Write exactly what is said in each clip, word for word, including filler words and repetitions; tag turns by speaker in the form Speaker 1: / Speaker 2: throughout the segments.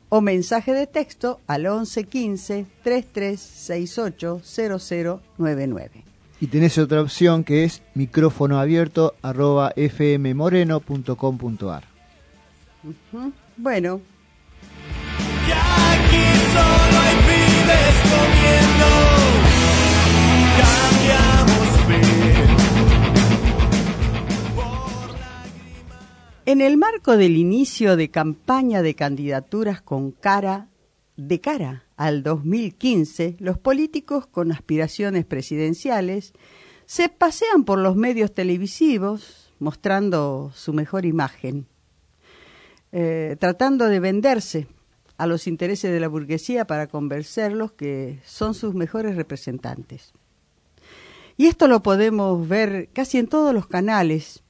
Speaker 1: o mensaje de texto al once quince treinta y tres sesenta y ocho cero cero nueve nueve.
Speaker 2: Y tenés otra opción que es micrófono abierto arroba fmmoreno punto com punto ar.
Speaker 1: Uh-huh. Bueno.
Speaker 3: Y aquí solo hay pibes comiendo. Cambiamos fe.
Speaker 1: En el marco del inicio de campaña de candidaturas con cara de cara al dos mil quince, los políticos con aspiraciones presidenciales se pasean por los medios televisivos mostrando su mejor imagen, eh, tratando de venderse a los intereses de la burguesía para convencerlos que son sus mejores representantes. Y esto lo podemos ver casi en todos los canales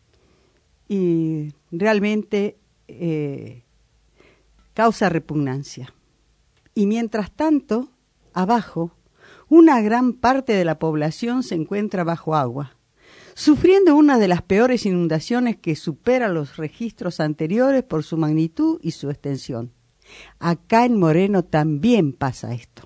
Speaker 1: y realmente eh, causa repugnancia. Y mientras tanto, abajo, una gran parte de la población se encuentra bajo agua, sufriendo una de las peores inundaciones que supera los registros anteriores por su magnitud y su extensión. Acá en Moreno también pasa esto.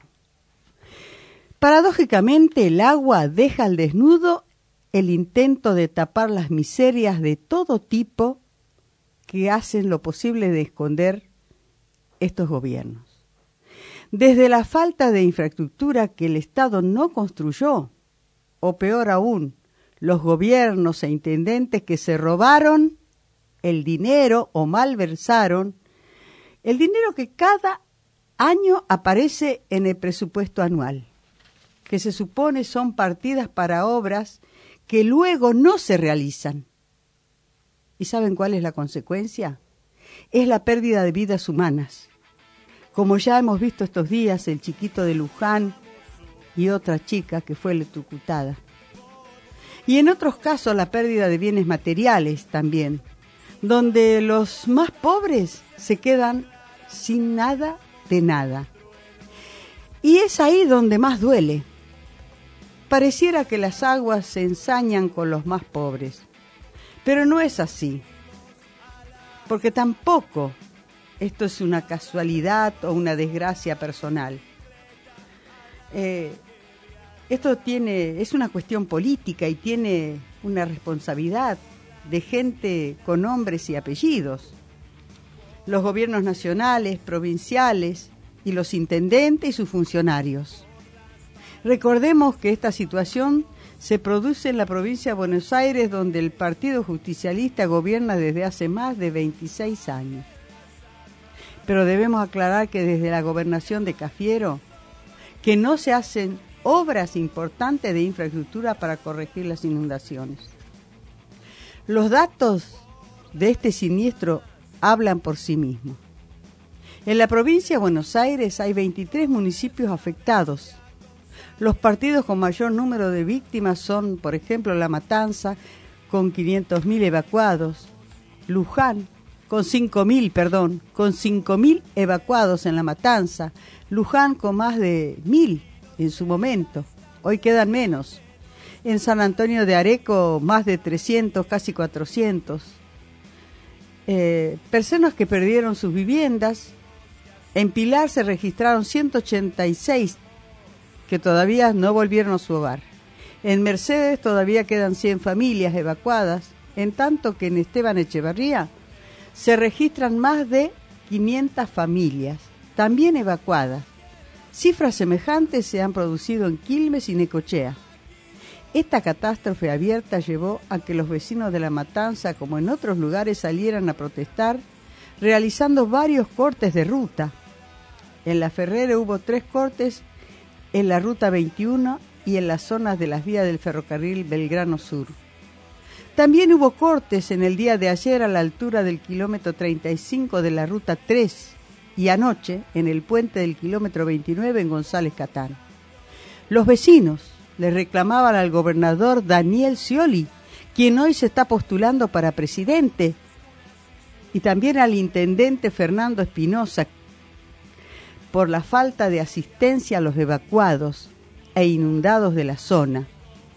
Speaker 1: Paradójicamente, el agua deja al desnudo el intento de tapar las miserias de todo tipo que hacen lo posible de esconder estos gobiernos. Desde la falta de infraestructura que el Estado no construyó, o peor aún, los gobiernos e intendentes que se robaron el dinero o malversaron el dinero que cada año aparece en el presupuesto anual, que se supone son partidas para obras que luego no se realizan. ¿Y saben cuál es la consecuencia? Es la pérdida de vidas humanas. Como ya hemos visto estos días, el chiquito de Luján y otra chica que fue electrocutada. Y en otros casos la pérdida de bienes materiales también, donde los más pobres se quedan sin nada de nada. Y es ahí donde más duele. Pareciera que las aguas se ensañan con los más pobres, pero no es así, porque tampoco esto es una casualidad o una desgracia personal. Eh, esto tiene, es una cuestión política y tiene una responsabilidad de gente con nombres y apellidos. Los gobiernos nacionales, provinciales y los intendentes y sus funcionarios. Recordemos que esta situación se produce en la provincia de Buenos Aires, donde el Partido Justicialista gobierna desde hace más de veintiséis años. Pero debemos aclarar que desde la gobernación de Cafiero, que no se hacen obras importantes de infraestructura para corregir las inundaciones. Los datos de este siniestro hablan por sí mismos. En la provincia de Buenos Aires hay veintitrés municipios afectados. Los partidos con mayor número de víctimas son, por ejemplo, La Matanza, con quinientos mil evacuados, Luján, con cinco mil, perdón, con cinco mil evacuados en La Matanza, Luján con más de mil en su momento, hoy quedan menos. En San Antonio de Areco más de trescientos, casi cuatrocientos. Eh, personas que perdieron sus viviendas. En Pilar se registraron ciento ochenta y seis que todavía no volvieron a su hogar. En Mercedes todavía quedan cien familias evacuadas, en tanto que en Esteban Echeverría se registran más de quinientas familias, también evacuadas. Cifras semejantes se han producido en Quilmes y Necochea. Esta catástrofe abierta llevó a que los vecinos de La Matanza, como en otros lugares, salieran a protestar, realizando varios cortes de ruta. En La Ferrere hubo tres cortes en la Ruta veintiuno y en las zonas de las vías del ferrocarril Belgrano Sur. También hubo cortes en el día de ayer a la altura del kilómetro treinta y cinco de la Ruta tres y anoche en el puente del kilómetro veintinueve en González Catán. Los vecinos le reclamaban al gobernador Daniel Scioli, quien hoy se está postulando para presidente, y también al intendente Fernando Espinosa, por la falta de asistencia a los evacuados e inundados de la zona.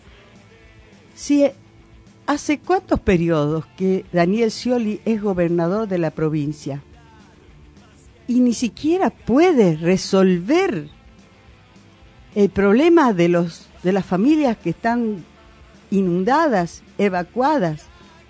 Speaker 1: Si ¿hace cuántos periodos que Daniel Scioli es gobernador de la provincia? y ni siquiera puede resolver el problema de los de las familias que están inundadas, evacuadas,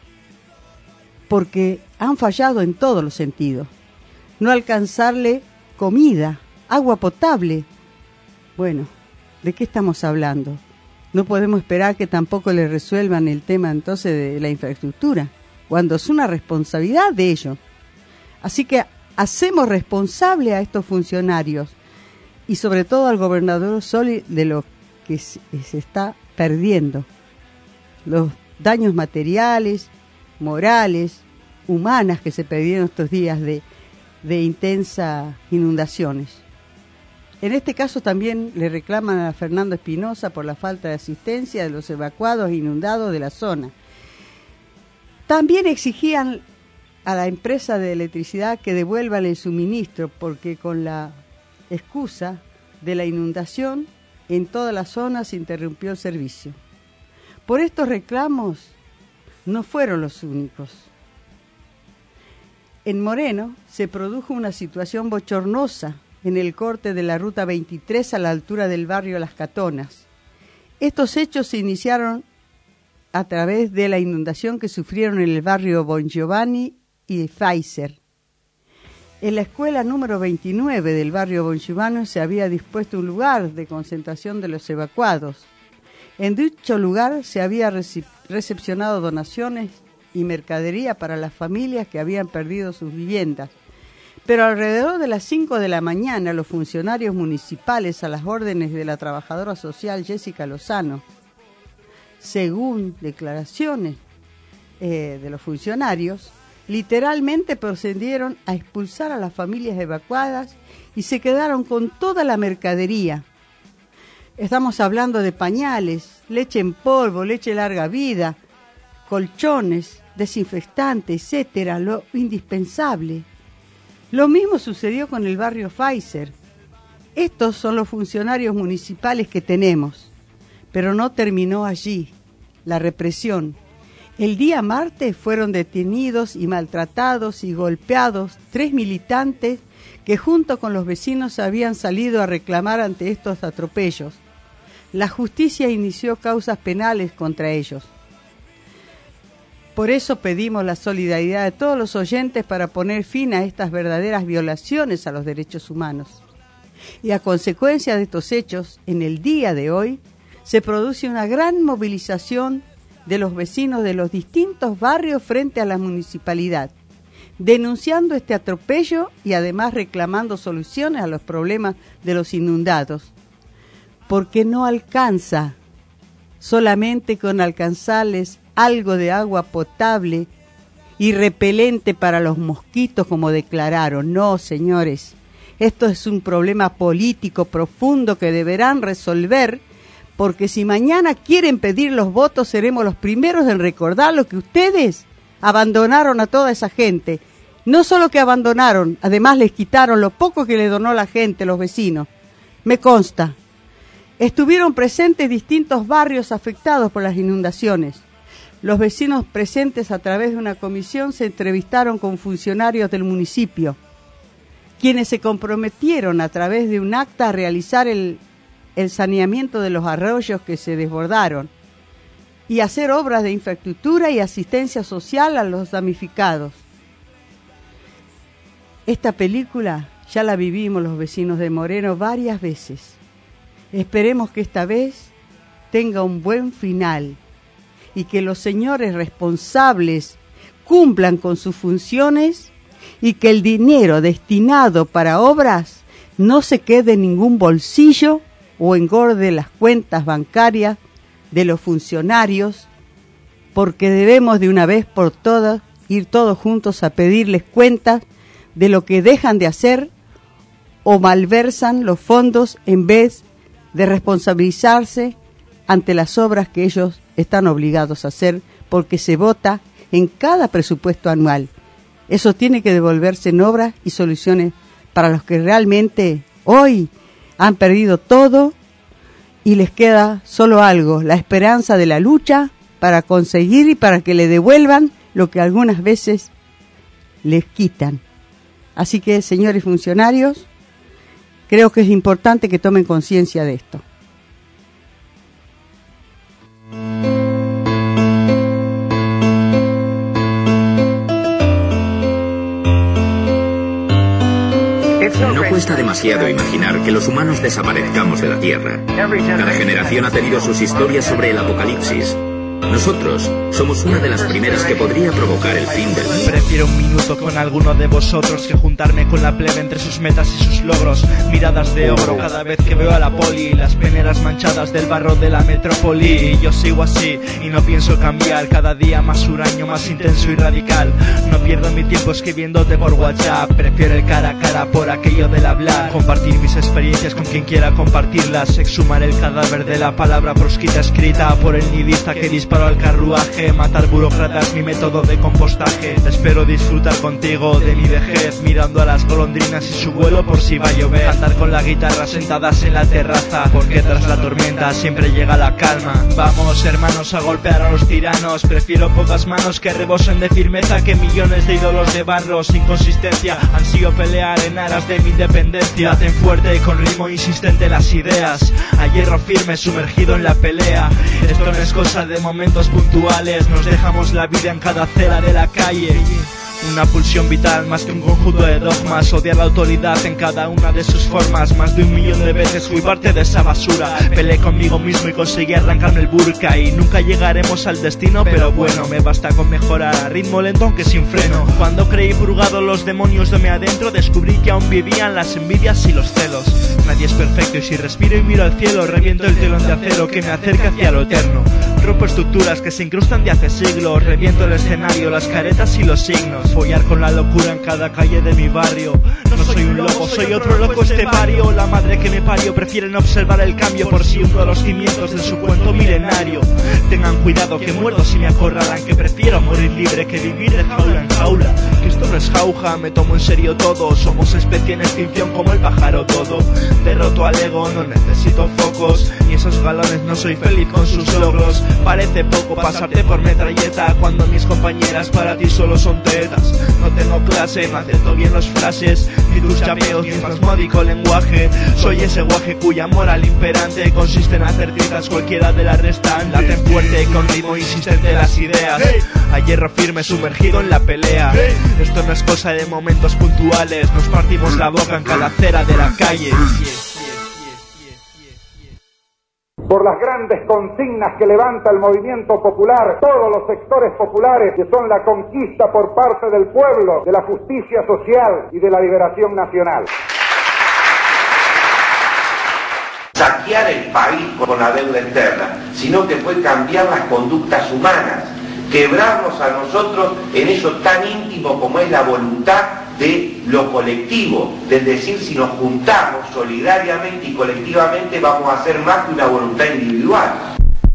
Speaker 1: porque han fallado en todos los sentidos. No alcanzarle comida, agua potable. Bueno, ¿de qué estamos hablando? No podemos esperar que tampoco le resuelvan el tema entonces de la infraestructura, cuando es una responsabilidad de ellos. Así que hacemos responsable a estos funcionarios y sobre todo al gobernador Scioli de lo que se, se está perdiendo. Los daños materiales, morales, humanas que se perdieron estos días de, de intensas inundaciones. En este caso también le reclaman a Fernando Espinosa por la falta de asistencia de los evacuados e inundados de la zona. También exigían a la empresa de electricidad que devuelvan el suministro, porque con la excusa de la inundación en toda la zona se interrumpió el servicio. Por estos reclamos no fueron los únicos. En Moreno se produjo una situación bochornosa en el corte de la ruta veintitrés a la altura del barrio Las Catonas. Estos hechos se iniciaron a través de la inundación que sufrieron en el barrio Bon Giovanni y Pfizer. En la escuela número veintinueve del barrio Bon Giovanni se había dispuesto un lugar de concentración de los evacuados. En dicho lugar se había reci- recepcionado donaciones y mercadería para las familias que habían perdido sus viviendas. Pero alrededor de las cinco de la mañana, los funcionarios municipales, a las órdenes de la trabajadora social Jessica Lozano, según declaraciones eh, de los funcionarios, literalmente procedieron a expulsar a las familias evacuadas y se quedaron con toda la mercadería. Estamos hablando de pañales, leche en polvo, leche larga vida, colchones, desinfectantes, etcétera, lo indispensable. Lo mismo sucedió con el barrio Pfizer. Estos son los funcionarios municipales que tenemos, pero no terminó allí la represión. El día martes fueron detenidos y maltratados y golpeados tres militantes que junto con los vecinos habían salido a reclamar ante estos atropellos. La justicia inició causas penales contra ellos. Por eso pedimos la solidaridad de todos los oyentes para poner fin a estas verdaderas violaciones a los derechos humanos. Y a consecuencia de estos hechos, en el día de hoy, se produce una gran movilización de los vecinos de los distintos barrios frente a la municipalidad, denunciando este atropello y además reclamando soluciones a los problemas de los inundados, porque no alcanza solamente con alcanzarles algo de agua potable y repelente para los mosquitos, como declararon. No, señores, esto es un problema político profundo que deberán resolver, porque si mañana quieren pedir los votos, seremos los primeros en recordar lo que ustedes abandonaron a toda esa gente. No solo que abandonaron, además les quitaron lo poco que le donó la gente, los vecinos. Me consta. Estuvieron presentes distintos barrios afectados por las inundaciones. Los vecinos presentes a través de una comisión se entrevistaron con funcionarios del municipio, quienes se comprometieron a través de un acta a realizar el, el saneamiento de los arroyos que se desbordaron y hacer obras de infraestructura y asistencia social a los damnificados. Esta película ya la vivimos los vecinos de Moreno varias veces. Esperemos que esta vez tenga un buen final y que los señores responsables cumplan con sus funciones y que el dinero destinado para obras no se quede en ningún bolsillo o engorde las cuentas bancarias de los funcionarios, porque debemos de una vez por todas ir todos juntos a pedirles cuentas de lo que dejan de hacer o malversan los fondos en vez de responsabilizarse ante las obras que ellos están obligados a hacer, porque se vota en cada presupuesto anual. Eso tiene que devolverse en obras y soluciones para los que realmente hoy han perdido todo y les queda solo algo, la esperanza de la lucha para conseguir y para que le devuelvan lo que algunas veces les quitan. Así que, señores funcionarios, creo que es importante que tomen conciencia de esto.
Speaker 4: No cuesta demasiado imaginar que los humanos desaparezcamos de la Tierra. Cada generación ha tenido sus historias sobre el apocalipsis. Nosotros somos una de las primeras que podría provocar el fin del mundo.
Speaker 3: Prefiero un minuto con alguno de vosotros que juntarme con la plebe entre sus metas y sus logros. Miradas de ogro cada vez que veo a la poli, las peneras manchadas del barro de la metrópoli. Y yo sigo así y no pienso cambiar, cada día más huraño, más intenso y radical. No pierdo mi tiempo escribiéndote por WhatsApp, prefiero el cara a cara por aquello del hablar. Compartir mis experiencias con quien quiera compartirlas, exhumar el cadáver de la palabra proscrita escrita por el nihilista que dispara al carruaje, matar burócratas, mi método de compostaje. Espero disfrutar contigo de mi vejez, mirando a las golondrinas y su vuelo por si va a llover. Cantar con la guitarra sentadas en la terraza, porque tras la tormenta siempre llega la calma. Vamos hermanos a golpear a los tiranos, prefiero pocas manos que rebosen de firmeza que millones de ídolos de barro sin consistencia. Ansío pelear en aras de mi independencia. Hacen fuerte y con ritmo insistente las ideas, a hierro firme sumergido en la pelea. Esto no es cosa de momentos puntuales, nos dejamos la vida en cada acera de la calle. Una pulsión vital más que un conjunto de dogmas, odiar la autoridad en cada una de sus formas. Más de un millón de veces fui parte de esa basura, peleé conmigo mismo y conseguí arrancarme el burka. Y nunca llegaremos al destino, pero bueno, me basta con mejorar a ritmo lento aunque sin freno. Cuando creí purgado los demonios de mi adentro, descubrí que aún vivían las envidias y los celos. Nadie es perfecto y si respiro y miro al cielo, reviento el telón de acero que me acerca hacia lo eterno. Rompo estructuras que se incrustan de hace siglos, reviento el escenario, las caretas y los signos. Follar con la locura en cada calle de mi barrio. No soy un loco, soy otro loco estepario. La madre que me parió prefiere no observar el cambio por si hundo los cimientos de su cuento milenario. Tengan cuidado que muerdo si me acorralan, que prefiero morir libre que vivir de jaula en jaula. Que esto no es jauja, me tomo en serio todo. Somos especie en extinción como el pájaro todo. Derroto al ego, no necesito focos, ni esos galones, no soy feliz con sus logros. Parece poco pasarte por metralleta cuando mis compañeras para ti solo son tetas. No tengo clase, no acepto bien los flashes, ni tus chapeos, ni espasmódico lenguaje. Soy ese guaje cuya moral imperante consiste en hacer citas cualquiera de las restantes. Laten fuerte con ritmo insistente las ideas, a hierro firme sumergido en la pelea. Esto no es cosa de momentos puntuales, nos partimos la boca en cada acera de la calle.
Speaker 5: Por las grandes consignas que levanta el movimiento popular, todos los sectores populares, que son la conquista por parte del pueblo de la justicia social y de la liberación nacional.
Speaker 6: Saquear el país con la deuda externa, sino que fue cambiar las conductas humanas, quebrarnos a nosotros en eso tan íntimo como es la voluntad de lo colectivo, es decir, si nos juntamos solidariamente y colectivamente vamos a hacer más que una voluntad individual.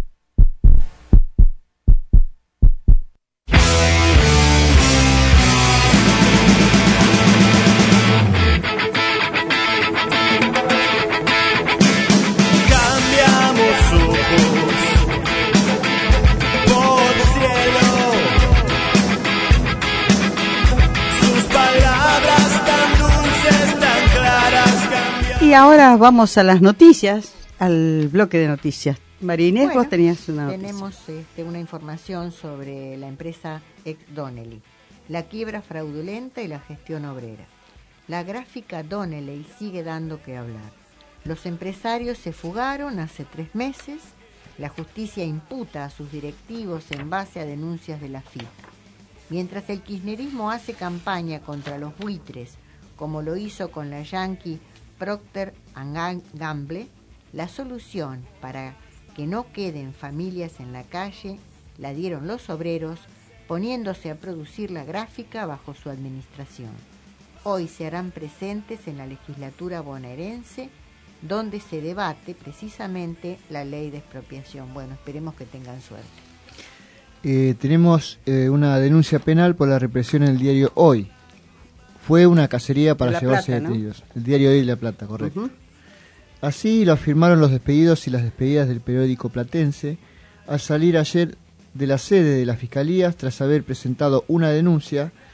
Speaker 1: Y ahora vamos a las noticias, al bloque de noticias. María Inés, bueno, vos tenías una noticia.
Speaker 7: Tenemos este, una información sobre la empresa ex Donnelley, la quiebra fraudulenta y la gestión obrera. La gráfica Donnelley sigue dando que hablar. Los empresarios se fugaron hace tres meses, la justicia imputa a sus directivos en base a denuncias de la F I P. Mientras el kirchnerismo hace campaña contra los buitres, como lo hizo con la Yankee Procter and Gamble, la solución para que no queden familias en la calle la dieron los obreros, poniéndose a producir la gráfica bajo su administración. Hoy se harán presentes en la legislatura bonaerense, donde se debate precisamente la ley de expropiación. Bueno, esperemos que tengan suerte.
Speaker 2: Eh, tenemos eh, una denuncia penal por la represión en el diario Hoy. Fue una cacería para llevarse detenidos. ¿No? El diario Hoy de La Plata, correcto. Uh-huh. Así lo afirmaron los despedidos y las despedidas del periódico platense al salir ayer de la sede de la Fiscalía tras haber presentado una denuncia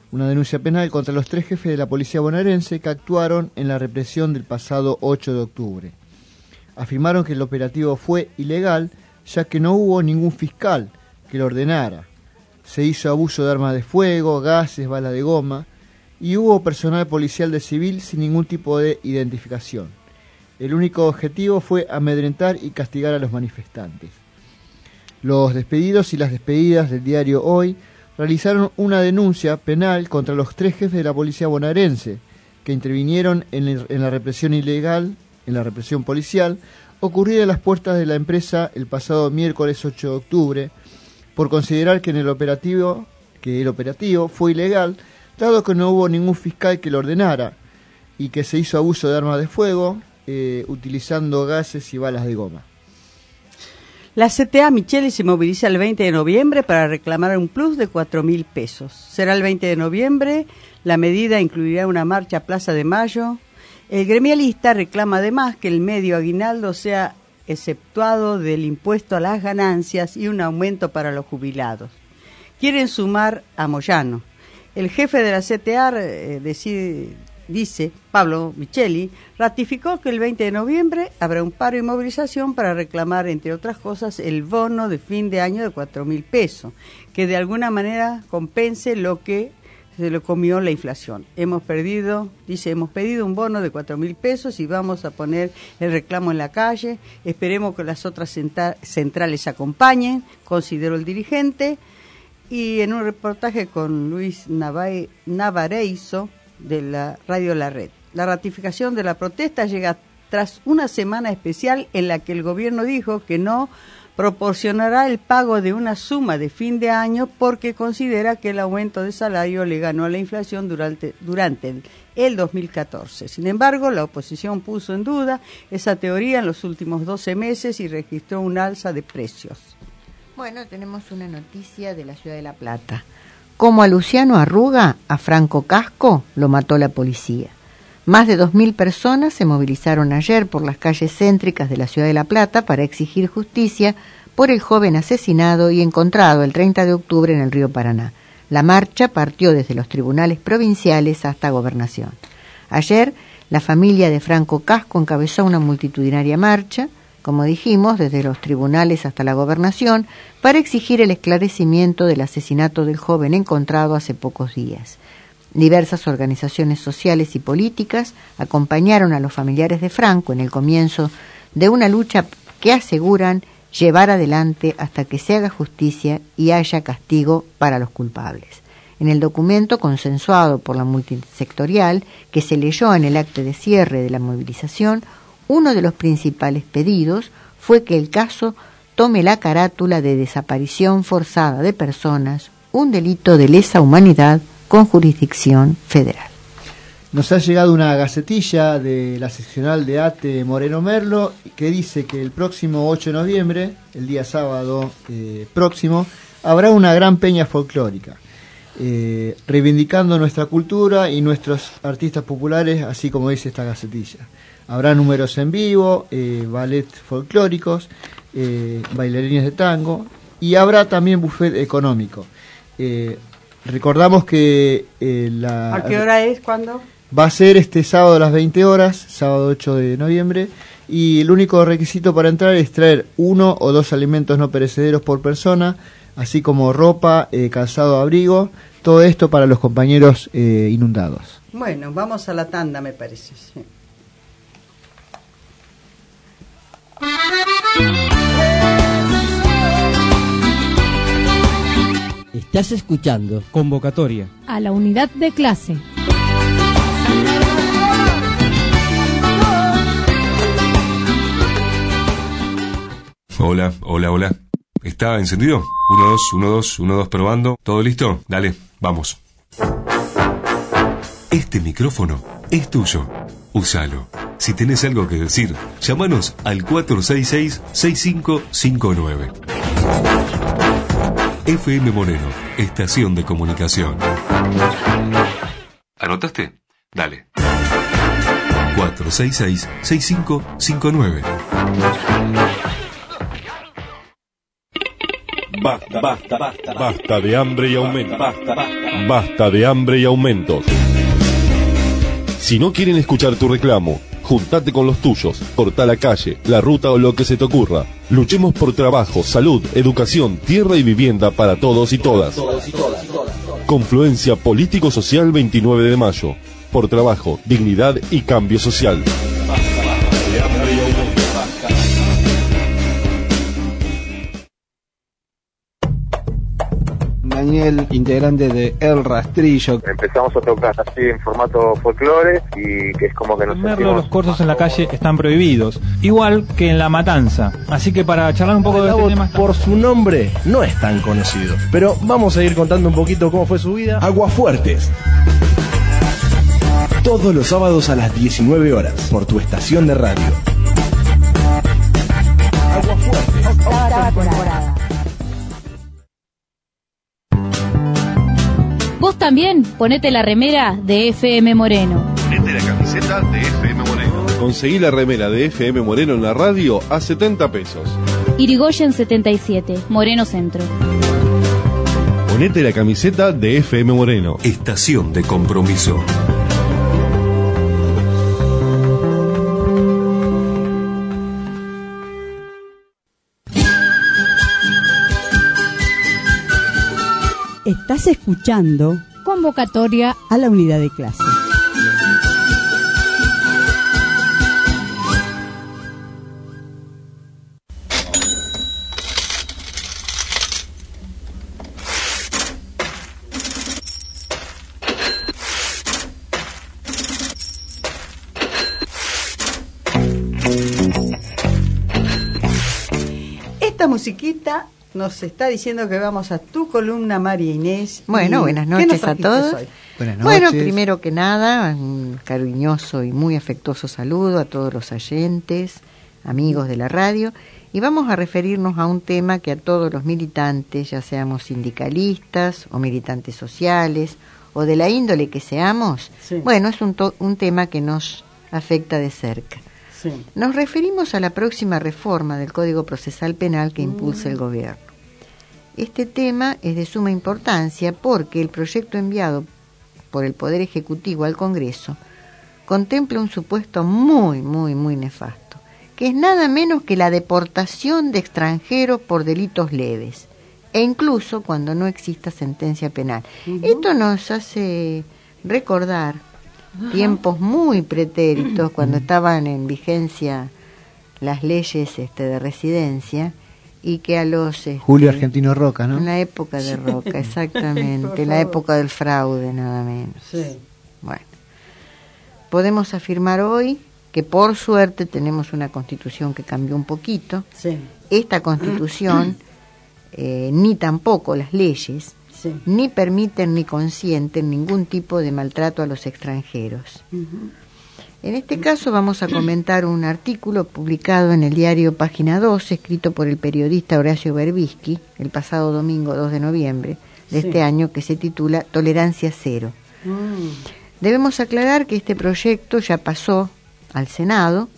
Speaker 2: una denuncia penal contra los tres jefes de la policía bonaerense que actuaron en la represión del pasado ocho de octubre. Afirmaron que el operativo fue ilegal, ya que no hubo ningún fiscal que lo ordenara. Se hizo abuso de armas de fuego, gases, balas de goma, y hubo personal policial de civil sin ningún tipo de identificación. El único objetivo fue amedrentar y castigar a los manifestantes. Los despedidos y las despedidas del diario Hoy realizaron una denuncia penal contra los tres jefes de la policía bonaerense que intervinieron en, el, en la represión ilegal, en la represión policial, ocurrida a las puertas de la empresa el pasado miércoles ocho de octubre, por considerar que en el operativo, que el operativo fue ilegal, dado que no hubo ningún fiscal que lo ordenara y que se hizo abuso de armas de fuego, eh, utilizando gases y balas de goma.
Speaker 1: La C T A Micheli se moviliza el veinte de noviembre para reclamar un plus de cuatro mil pesos. Será el veinte de noviembre, la medida incluirá una marcha a Plaza de Mayo. El gremialista reclama además que el medio aguinaldo sea exceptuado del impuesto a las ganancias y un aumento para los jubilados. Quieren sumar a Moyano. El jefe de la C T A eh, decide... Dice, Pablo Micheli, ratificó que el veinte de noviembre habrá un paro y movilización para reclamar, entre otras cosas, el bono de fin de año de cuatro mil pesos, que de alguna manera compense lo que se lo comió la inflación. Hemos perdido, dice, hemos pedido un bono de cuatro mil pesos y vamos a poner el reclamo en la calle. Esperemos que las otras centrales acompañen, consideró el dirigente. Y en un reportaje con Luis Navareizo, de la Radio La Red. La ratificación de la protesta llega tras una semana especial en la que el gobierno dijo que no proporcionará el pago de una suma de fin de año porque considera que el aumento de salario le ganó a la inflación durante, durante el, el dos mil catorce. Sin embargo, la oposición puso en duda esa teoría en los últimos doce meses y registró un alza de precios.
Speaker 7: Bueno, tenemos una noticia de la ciudad de La Plata. Como a Luciano Arruga, a Franco Casco lo mató la policía. Más de dos mil personas se movilizaron ayer por las calles céntricas de la ciudad de La Plata para exigir justicia por el joven asesinado y encontrado el treinta de octubre en el río Paraná. La marcha partió desde los tribunales provinciales hasta Gobernación. Ayer, la familia de Franco Casco encabezó una multitudinaria marcha, como dijimos, desde los tribunales hasta la Gobernación, para exigir el esclarecimiento del asesinato del joven encontrado hace pocos días. Diversas organizaciones sociales y políticas acompañaron a los familiares de Franco en el comienzo de una lucha que aseguran llevar adelante hasta que se haga justicia y haya castigo para los culpables. En el documento consensuado por la multisectorial que se leyó en el acto de cierre de la movilización, uno de los principales pedidos fue que el caso tome la carátula de desaparición forzada de personas, un delito de lesa humanidad con jurisdicción federal.
Speaker 2: Nos ha llegado una gacetilla de la seccional de ATE Moreno Merlo que dice que el próximo ocho de noviembre, el día sábado eh, próximo, habrá una gran peña folclórica, eh, reivindicando nuestra cultura y nuestros artistas populares, así como dice esta gacetilla. Habrá números en vivo, eh, ballet folclóricos, eh, bailarines de tango y habrá también buffet económico. Eh, recordamos que eh, la...
Speaker 1: ¿A qué hora es? ¿Cuándo?
Speaker 2: Va a ser este sábado a las veinte horas, sábado ocho de noviembre, y el único requisito para entrar es traer uno o dos alimentos no perecederos por persona, así como ropa, eh, calzado, abrigo, todo esto para los compañeros eh, inundados.
Speaker 1: Bueno, vamos a la tanda, me parece, sí.
Speaker 8: Estás escuchando
Speaker 9: Convocatoria
Speaker 10: a la unidad de clase.
Speaker 11: Hola, hola, hola. ¿Está encendido? uno, dos, uno, dos, uno, dos, probando. ¿Todo listo? Dale, vamos. Este micrófono es tuyo. Úsalo. Si tenés algo que decir, llámanos al cuatro seis seis, seis cinco cinco nueve. F M Moreno, estación de comunicación. ¿Anotaste? Dale. cuatro seis seis, seis cinco cinco nueve. Basta, basta, basta, basta de hambre y aumento. Basta, basta, basta de hambre y aumentos. Si no quieren escuchar tu reclamo, juntate con los tuyos, corta la calle, la ruta o lo que se te ocurra. Luchemos por trabajo, salud, educación, tierra y vivienda para todos y todas. Confluencia Político-Social veintinueve de mayo. Por trabajo, dignidad y cambio social.
Speaker 9: Daniel, integrante de El Rastrillo.
Speaker 12: Empezamos a tocar así en formato folclore y que es como que nos
Speaker 13: sentimos... Los corsos en la calle están prohibidos, igual que en La Matanza. Así que para charlar un poco de este tema...
Speaker 14: Por su nombre no es tan conocido, pero vamos a ir contando un poquito cómo fue su vida. Aguafuertes. Todos los sábados a las diecinueve horas, por tu estación de radio.
Speaker 10: Aguafuertes. Octava temporada. Vos también ponete la remera de F M Moreno.
Speaker 11: Ponete la camiseta de F M Moreno. Conseguí la remera de F M Moreno en la radio a setenta pesos.
Speaker 10: Irigoyen setenta y siete, Moreno Centro.
Speaker 11: Ponete la camiseta de F M Moreno.
Speaker 15: Estación de compromiso.
Speaker 1: Estás escuchando
Speaker 10: Convocatoria
Speaker 1: a la unidad de clase. Esta musiquita nos está diciendo que vamos a tu columna, María Inés.
Speaker 7: Bueno, buenas noches a todos.
Speaker 2: Buenas noches.
Speaker 7: Bueno, primero que nada, un cariñoso y muy afectuoso saludo a todos los oyentes, amigos de la radio, y vamos a referirnos a un tema que a todos los militantes, ya seamos sindicalistas o militantes sociales o de la índole que seamos, sí. Bueno, es un, to- un tema que nos afecta de cerca. Sí. Nos referimos a la próxima reforma del Código Procesal Penal que impulsa el gobierno. Este tema es de suma importancia porque el proyecto enviado por el Poder Ejecutivo al Congreso contempla un supuesto muy, muy, muy nefasto, que es nada menos que la deportación de extranjeros por delitos leves, e incluso cuando no exista sentencia penal. Uh-huh. Esto nos hace recordar tiempos muy pretéritos, cuando estaban en vigencia las leyes este, de residencia, y que a los... Este,
Speaker 2: Julio Argentino Roca, ¿no?
Speaker 7: En la época de Roca, exactamente, en la época del fraude, nada menos. Sí. Bueno, podemos afirmar hoy que por suerte tenemos una constitución que cambió un poquito. Sí. Esta constitución, eh, ni tampoco las leyes, sí, ni permiten ni consienten ningún tipo de maltrato a los extranjeros. Uh-huh. En este caso vamos a comentar un artículo publicado en el diario Página dos, escrito por el periodista Horacio Berbisky, el pasado domingo dos de noviembre de sí. este año, que se titula Tolerancia Cero. Uh. Debemos aclarar que este proyecto ya pasó al Senado,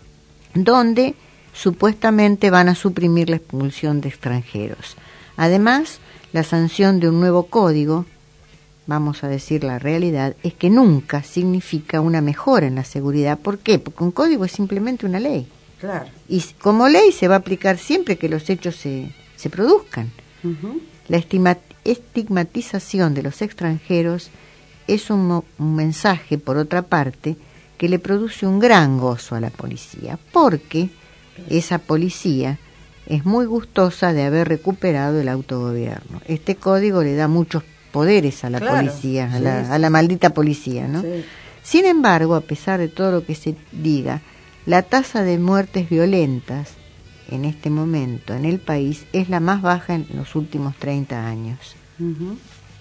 Speaker 7: donde supuestamente van a suprimir la expulsión de extranjeros. Además, la sanción de un nuevo código, vamos a decir la realidad, es que nunca significa una mejora en la seguridad. ¿Por qué? Porque un código es simplemente una ley. Claro. Y como ley se va a aplicar siempre que los hechos se, se produzcan. Uh-huh. La estima, estigmatización de los extranjeros es un, un mensaje, por otra parte, que le produce un gran gozo a la policía, porque esa policía es muy gustosa de haber recuperado el autogobierno. Este código le da muchos poderes a la claro, policía, a, sí, la, sí. a la maldita policía, ¿no? Sí. Sin embargo, a pesar de todo lo que se diga, la tasa de muertes violentas en este momento en el país es la más baja en los últimos treinta años.
Speaker 1: Uh-huh.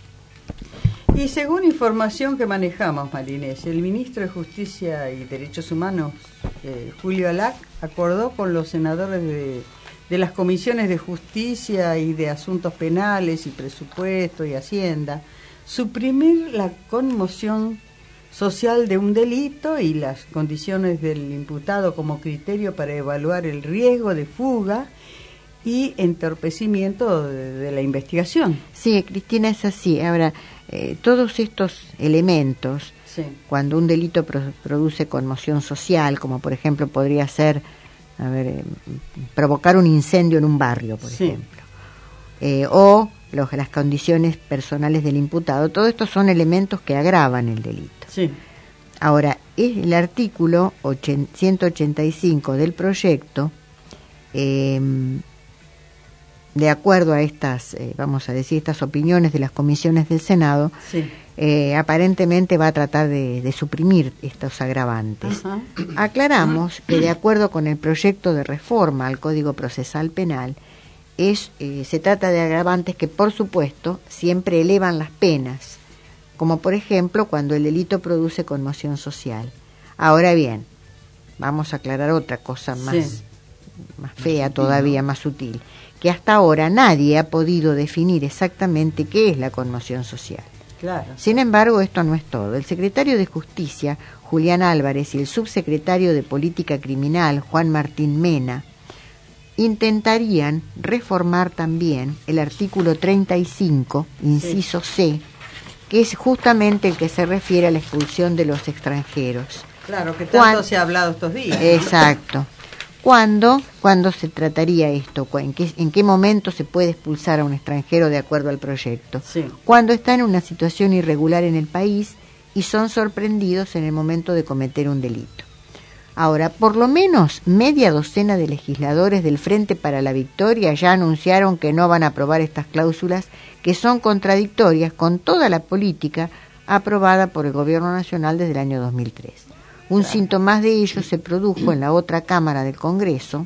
Speaker 1: Y según información que manejamos, Marinés, el ministro de Justicia y Derechos Humanos, eh, Julio Alac, acordó con los senadores de, de las comisiones de Justicia y de Asuntos Penales y Presupuesto y Hacienda suprimir la conmoción social de un delito y las condiciones del imputado como criterio para evaluar el riesgo de fuga y entorpecimiento de, de la investigación.
Speaker 7: Sí, Cristina, es así. Ahora, eh, todos estos elementos, sí. Cuando un delito pro- produce conmoción social, como por ejemplo podría ser, a ver, eh, provocar un incendio en un barrio, por sí. ejemplo, eh, o los, las condiciones personales del imputado, todo esto son elementos que agravan el delito.
Speaker 1: Sí.
Speaker 7: Ahora, el artículo ciento ochenta y cinco del proyecto, eh, de acuerdo a estas, eh, vamos a decir, estas opiniones de las comisiones del Senado, sí. eh, aparentemente va a tratar de, de suprimir estos agravantes. Ajá. Aclaramos que de acuerdo con el proyecto de reforma al Código Procesal Penal, es eh, se trata de agravantes que, por supuesto, siempre elevan las penas, como por ejemplo cuando el delito produce conmoción social. Ahora bien, vamos a aclarar otra cosa más, sí. más fea más todavía, sutil, ¿no? Más sutil, que hasta ahora nadie ha podido definir exactamente qué es la conmoción social.
Speaker 1: Claro.
Speaker 7: Sin embargo, esto no es todo. El secretario de Justicia, Julián Álvarez, y el subsecretario de Política Criminal, Juan Martín Mena, intentarían reformar también el artículo treinta y cinco, inciso sí. C, que es justamente el que se refiere a la expulsión de los extranjeros.
Speaker 1: Claro, que tanto Cuando, se ha hablado estos días.
Speaker 7: Exacto. ¿Cuándo, ¿Cuándo se trataría esto? ¿En qué, ¿En qué momento se puede expulsar a un extranjero de acuerdo al proyecto?
Speaker 1: Sí.
Speaker 7: Cuando está en una situación irregular en el país y son sorprendidos en el momento de cometer un delito. Ahora, por lo menos media docena de legisladores del Frente para la Victoria ya anunciaron que no van a aprobar estas cláusulas, que son contradictorias con toda la política aprobada por el Gobierno Nacional desde el año dos mil tres. Un claro. síntoma de ello se produjo en la otra Cámara del Congreso,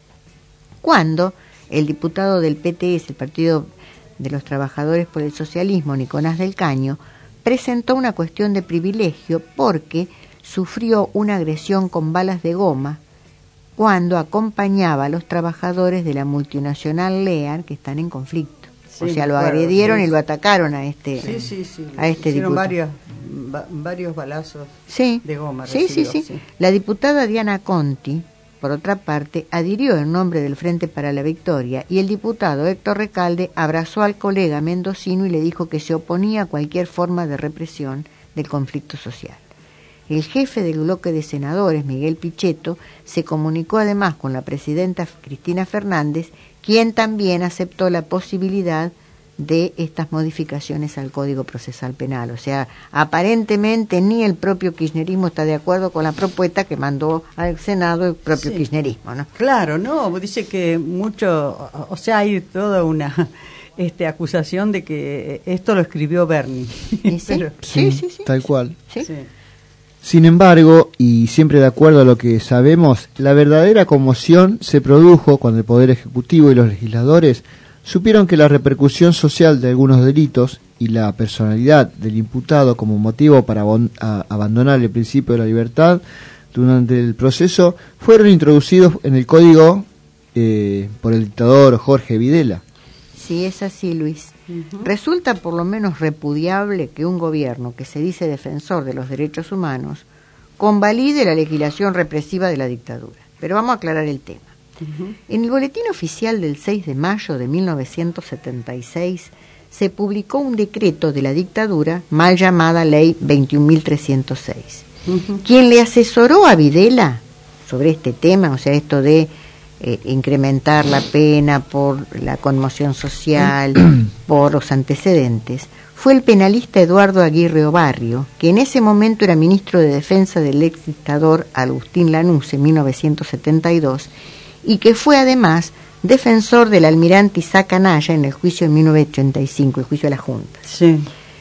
Speaker 7: cuando el diputado del P T S, el Partido de los Trabajadores por el Socialismo, Nicolás del Caño, presentó una cuestión de privilegio porque sufrió una agresión con balas de goma cuando acompañaba a los trabajadores de la multinacional Lear que están en conflicto. Sí, o sea, lo claro, agredieron sí, y lo atacaron a este,
Speaker 1: sí, sí, sí.
Speaker 7: a este diputado.
Speaker 1: Varios, va, varios balazos
Speaker 7: sí.
Speaker 1: de goma.
Speaker 7: Sí, sí, sí, sí. La diputada Diana Conti, por otra parte, adhirió en nombre del Frente para la Victoria y el diputado Héctor Recalde abrazó al colega mendocino y le dijo que se oponía a cualquier forma de represión del conflicto social. El jefe del bloque de senadores, Miguel Pichetto, se comunicó además con la presidenta Cristina Fernández, quien también aceptó la posibilidad de estas modificaciones al Código Procesal Penal. O sea, aparentemente ni el propio kirchnerismo está de acuerdo con la propuesta que mandó al Senado el propio sí. kirchnerismo, ¿no?
Speaker 1: Claro, no, dice que mucho, o sea, hay toda una este acusación de que esto lo escribió Bernie.
Speaker 7: ¿Sí?
Speaker 2: Pero, sí, sí, sí, sí, tal cual.
Speaker 7: Sí.
Speaker 1: Sí.
Speaker 2: Sin embargo, y siempre de acuerdo a lo que sabemos, la verdadera conmoción se produjo cuando el Poder Ejecutivo y los legisladores supieron que la repercusión social de algunos delitos y la personalidad del imputado como motivo para abon- a- abandonar el principio de la libertad durante el proceso fueron introducidos en el Código eh, por el dictador Jorge Videla.
Speaker 7: Sí, es así, Luis. Uh-huh. Resulta por lo menos repudiable que un gobierno que se dice defensor de los derechos humanos convalide la legislación represiva de la dictadura. Pero vamos a aclarar el tema. Uh-huh. En el boletín oficial del seis de mayo de mil novecientos setenta y seis se publicó un decreto de la dictadura mal llamada Ley veintiún mil trescientos seis. Uh-huh. Quien le asesoró a Videla sobre este tema, o sea, esto de Eh, incrementar la pena por la conmoción social, por los antecedentes, fue el penalista Eduardo Aguirre Obarrio, que en ese momento era ministro de Defensa del ex dictador Agustín Lanús en mil novecientos setenta y dos, y que fue además defensor del almirante Isaac Anaya en el juicio de mil novecientos ochenta y cinco, el juicio de la Junta.
Speaker 1: Sí.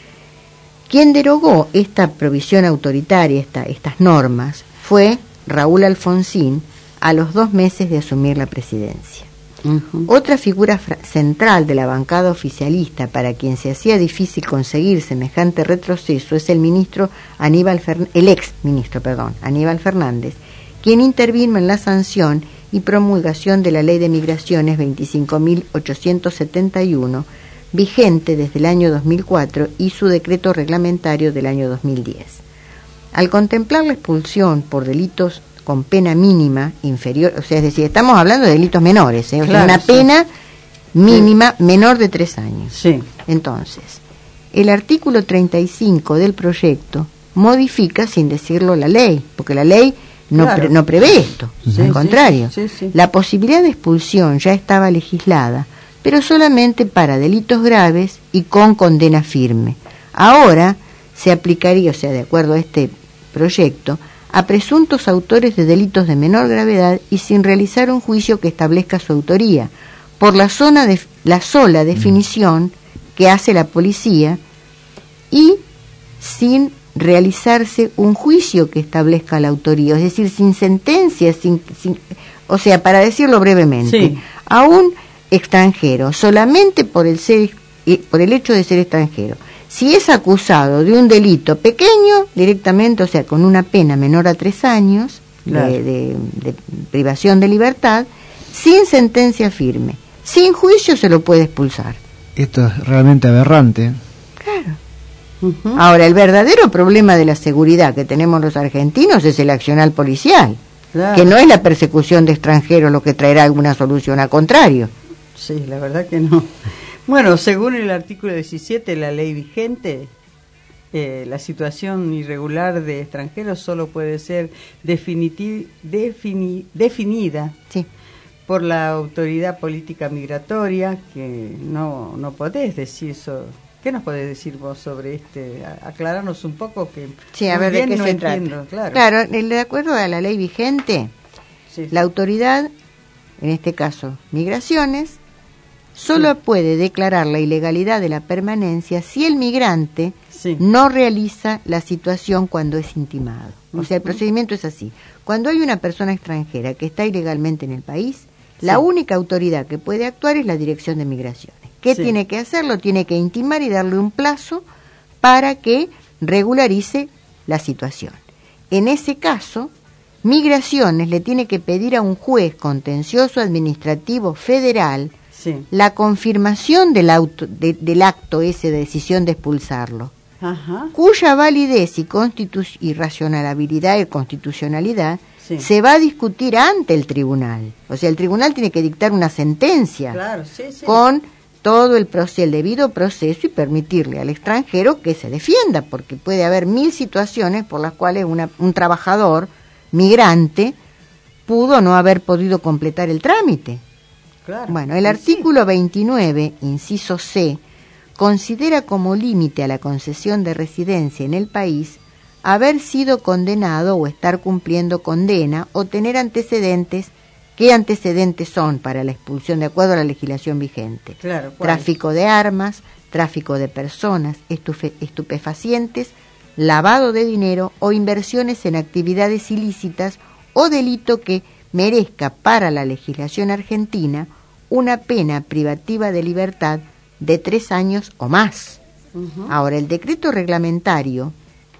Speaker 7: Quien derogó esta provisión autoritaria, esta, estas normas, fue Raúl Alfonsín, a los dos meses de asumir la presidencia. Uh-huh. Otra figura fra- central de la bancada oficialista para quien se hacía difícil conseguir semejante retroceso es el ministro Aníbal Fern- el ex ministro, perdón, Aníbal Fernández, quien intervino en la sanción y promulgación de la Ley de Migraciones veinticinco mil ochocientos setenta y uno, vigente desde el año dos mil cuatro, y su decreto reglamentario del año dos mil diez. Al contemplar la expulsión por delitos con pena mínima inferior, o sea, es decir, estamos hablando de delitos menores, ¿eh? O
Speaker 1: Claro,
Speaker 7: sea, una
Speaker 1: sí.
Speaker 7: pena mínima sí. menor de tres años.
Speaker 1: Sí.
Speaker 7: Entonces, el artículo treinta y cinco del proyecto modifica, sin decirlo, la ley, porque la ley no,
Speaker 1: Claro.
Speaker 7: pre, no prevé esto,
Speaker 1: Sí,
Speaker 7: al
Speaker 1: sí,
Speaker 7: contrario.
Speaker 1: sí, sí.
Speaker 7: La posibilidad de expulsión ya estaba legislada, pero solamente para delitos graves y con condena firme. Ahora se aplicaría, o sea, de acuerdo a este proyecto, a presuntos autores de delitos de menor gravedad y sin realizar un juicio que establezca su autoría, por la, zona de, la sola definición que hace la policía y sin realizarse un juicio que establezca la autoría, es decir, sin sentencia, sin, sin, o sea, para decirlo brevemente,
Speaker 1: Sí.
Speaker 7: a un extranjero, solamente por el, ser, por el hecho de ser extranjero. Si es acusado de un delito pequeño, directamente, o sea, con una pena menor a tres años
Speaker 1: Claro.
Speaker 7: de, de, de privación de libertad, sin sentencia firme, sin juicio, se lo puede expulsar.
Speaker 2: Esto es realmente aberrante.
Speaker 7: Claro. Uh-huh. Ahora, el verdadero problema de la seguridad que tenemos los argentinos es el accionar policial,
Speaker 1: Claro.
Speaker 7: que no es la persecución de extranjeros lo que traerá alguna solución, al contrario.
Speaker 1: Sí, la verdad que no. Bueno, según el artículo diecisiete de la ley vigente, eh, la situación irregular de extranjeros solo puede ser definiti- defini- definida
Speaker 7: sí.
Speaker 1: por la autoridad política migratoria, que no, no podés decir eso. ¿Qué nos podés decir vos sobre este? A- aclararnos un poco que
Speaker 7: sí, a
Speaker 1: muy
Speaker 7: ver
Speaker 1: bien
Speaker 7: de qué
Speaker 1: no
Speaker 7: se
Speaker 1: entiendo,
Speaker 7: trata.
Speaker 1: claro.
Speaker 7: Claro, de acuerdo a la ley vigente,
Speaker 1: Sí.
Speaker 7: la autoridad, en este caso Migraciones, solo
Speaker 1: Sí.
Speaker 7: puede declarar la ilegalidad de la permanencia si el migrante
Speaker 1: Sí.
Speaker 7: no realiza la situación cuando es intimado. O sea, el procedimiento es así. Cuando hay una persona extranjera que está ilegalmente en el país, la
Speaker 1: Sí.
Speaker 7: única autoridad que puede actuar es la Dirección de Migraciones. ¿Qué
Speaker 1: Sí.
Speaker 7: tiene que hacer? Lo tiene que intimar y darle un plazo para que regularice la situación. En ese caso, Migraciones le tiene que pedir a un juez contencioso administrativo federal
Speaker 1: Sí.
Speaker 7: la confirmación del, auto, de, del acto ese de decisión de expulsarlo,
Speaker 1: Ajá.
Speaker 7: cuya validez y, constitu- y racionalidad y constitucionalidad
Speaker 1: Sí.
Speaker 7: se va a discutir ante el tribunal. O sea, el tribunal tiene que dictar una sentencia
Speaker 1: Claro, sí, sí.
Speaker 7: con todo el, proceso, el debido proceso y permitirle al extranjero que se defienda, porque puede haber mil situaciones por las cuales una, un trabajador migrante pudo no haber podido completar el trámite.
Speaker 1: Claro.
Speaker 7: Bueno, el
Speaker 1: Sí,
Speaker 7: artículo veintinueve, inciso C, considera como límite a la concesión de residencia en el país haber sido condenado o estar cumpliendo condena o tener antecedentes. ¿Qué antecedentes son para la expulsión de acuerdo a la legislación vigente?
Speaker 1: Claro, ¿cuáles?
Speaker 7: Tráfico de armas, tráfico de personas, estufe- estupefacientes, lavado de dinero o inversiones en actividades ilícitas o delito que merezca para la legislación argentina una pena privativa de libertad de tres años o más.
Speaker 1: Uh-huh.
Speaker 7: Ahora, el decreto reglamentario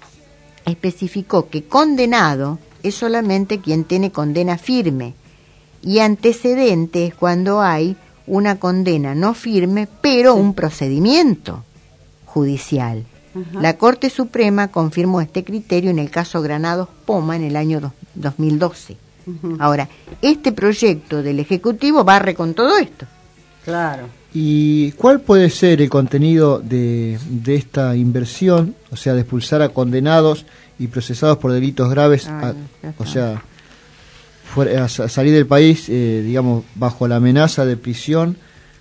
Speaker 7: especificó que condenado es solamente quien tiene condena firme y antecedente es cuando hay una condena no firme, pero
Speaker 1: Sí.
Speaker 7: un procedimiento judicial.
Speaker 1: Ajá.
Speaker 7: La Corte Suprema confirmó este criterio en el caso Granados Poma en el año dos- dos mil doce.
Speaker 1: Uh-huh.
Speaker 7: Ahora, este proyecto del Ejecutivo barre con todo esto.
Speaker 1: Claro.
Speaker 2: ¿Y cuál puede ser el contenido de, de esta inversión? O sea, de expulsar a condenados y procesados por delitos graves,
Speaker 7: Ay,
Speaker 2: a-
Speaker 7: ya está.
Speaker 2: o sea, fuera- a sa- salir del país, eh, digamos, bajo la amenaza de prisión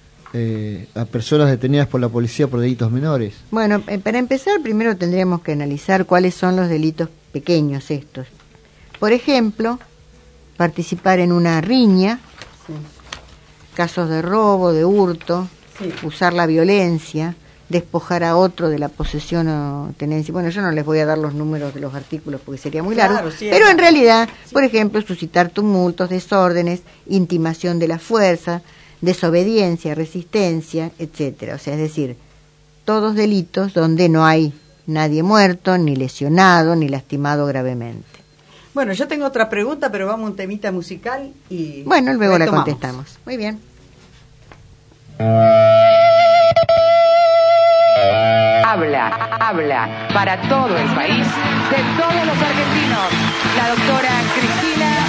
Speaker 2: eh, a personas detenidas por la policía por delitos menores.
Speaker 7: Bueno, eh, para empezar, primero tendríamos que analizar cuáles son los delitos pequeños estos. Por ejemplo, participar en una riña,
Speaker 1: Sí.
Speaker 7: casos de robo, de hurto,
Speaker 1: Sí.
Speaker 7: usar la violencia, despojar a otro de la posesión o tenencia. Bueno, yo no les voy a dar los números de los artículos porque sería muy
Speaker 1: Claro,
Speaker 7: largo,
Speaker 1: sí,
Speaker 7: pero
Speaker 1: es
Speaker 7: en
Speaker 1: largo.
Speaker 7: realidad, por ejemplo, suscitar tumultos, desórdenes, intimación de la fuerza, desobediencia, resistencia, etcétera. O sea, es decir, todos delitos donde no hay nadie muerto, ni lesionado, ni lastimado gravemente.
Speaker 1: Bueno, yo tengo otra pregunta, pero vamos a un temita musical y
Speaker 7: Bueno, luego la
Speaker 1: retomamos.
Speaker 7: contestamos. Muy bien.
Speaker 16: Habla, habla para todo el país, de todos los argentinos, la doctora Cristina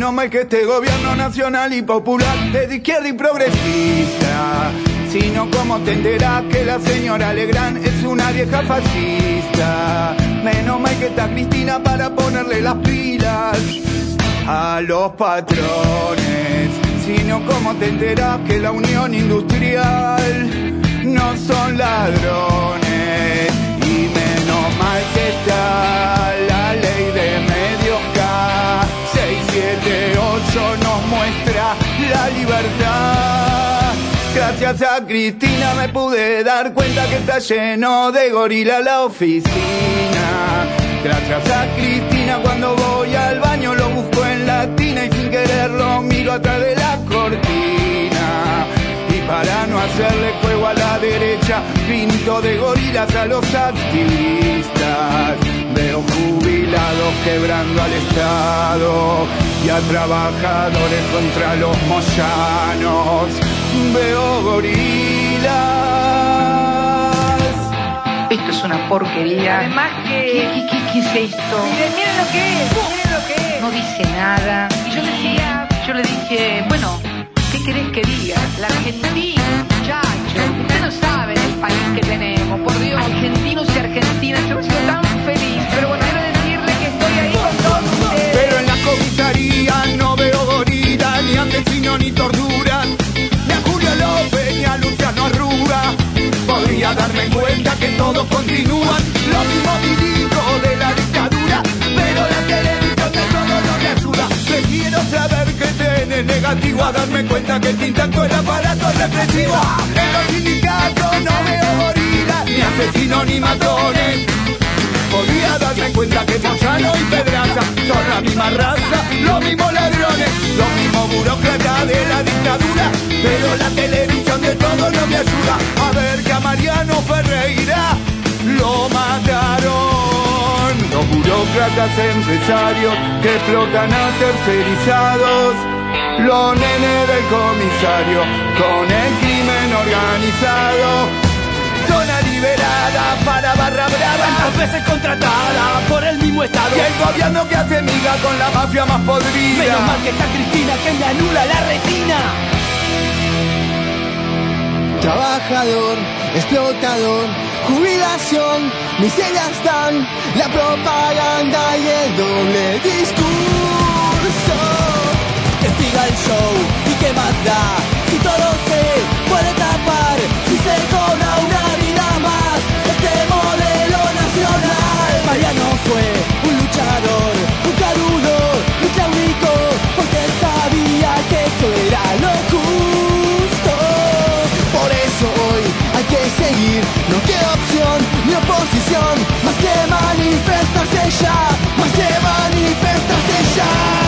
Speaker 17: Menos mal que este gobierno nacional y popular es de izquierda y progresista. Si no, ¿cómo te enterás que la señora Legrand es una vieja fascista? Menos mal que está Cristina para ponerle las pilas a los patrones. Si no, ¿cómo te enterás que la Unión Industrial no son ladrones? Y menos mal que está la ley de medios K. seis siete ocho nos muestra la libertad. Gracias a Cristina me pude dar cuenta que está lleno de gorila la oficina. Gracias a Cristina cuando voy al baño lo busco en la tina y sin quererlo miro atrás de la cortina. Y para no hacerle juego a la derecha pinto de gorilas a los activistas. Veo jubilados quebrando al Estado y a trabajadores contra los moyanos. Veo gorilas.
Speaker 16: Esto es una porquería.
Speaker 18: Además que...
Speaker 16: ¿Qué, qué, qué es esto?
Speaker 18: Miren, miren lo que es, miren lo que es.
Speaker 16: No dice nada. Y yo decía, yo le dije, bueno, ¿qué querés que diga? La Argentina, muchachos. Usted no sabe el país que tenemos, por Dios. Argentinos y argentinas, yo me siento tan feliz. Pero bueno, quiero decirle que estoy ahí con todos ustedes.
Speaker 17: Pero en la comisaría no veo gorilas, ni asesinos ni torturas. Ni a Julio López, ni a Luciano Arruga. Podría darme cuenta que todos continúan lo mismo milico de la dictadura. Pero la televisión de todo no me ayuda. Prefiero saber que tenés negativo a darme cuenta que está intacto el aparato represivo. En los sindicatos no veo gorilas, ni asesinos ni matones. Podría darme cuenta que Moyano y Pedraza son la misma raza, los mismos ladrones, los mismos burócratas de la dictadura. Pero la televisión de todo no me ayuda a ver que a Mariano Ferreira lo mataron. Los burócratas empresarios que explotan a tercerizados, los nenes del comisario con el crimen organizado. Zona liberada para barra brava, tantas veces contratada por el mismo Estado. Y el gobierno que hace miga con la mafia más podrida. Menos mal que está Cristina que me anula la retina.
Speaker 19: Trabajador, explotador, jubilación, miseria están, la propaganda y el doble discurso. Que siga el show y que más da, si todo se puede tapar, si se cobra una vida más, este modelo nacional. Mariano fue un luchador, un carudo, un claudico, porque sabía que eso era lo justo. Por eso hoy hay que seguir, no queda opción ni oposición, más que manifestarse ya, más que manifestarse ya.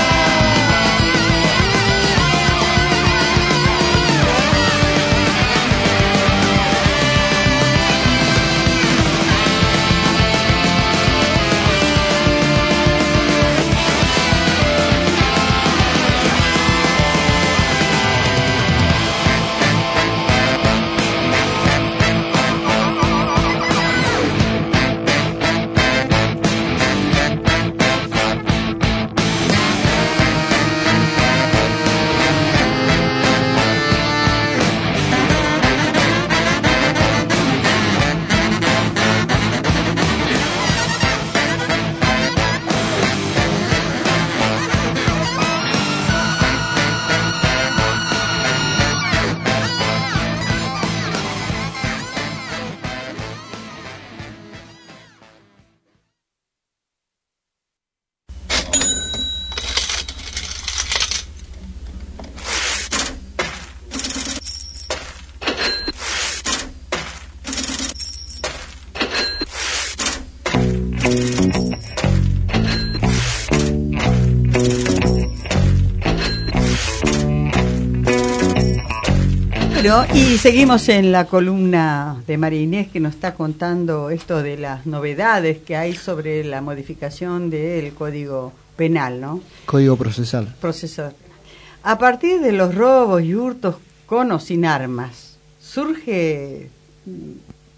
Speaker 1: Bueno, y seguimos en la columna de María Inés, que nos está contando esto de las novedades que hay sobre la modificación del Código Penal, ¿no?
Speaker 2: Código procesal.
Speaker 1: Procesal. A partir de los robos y hurtos con o sin armas, surge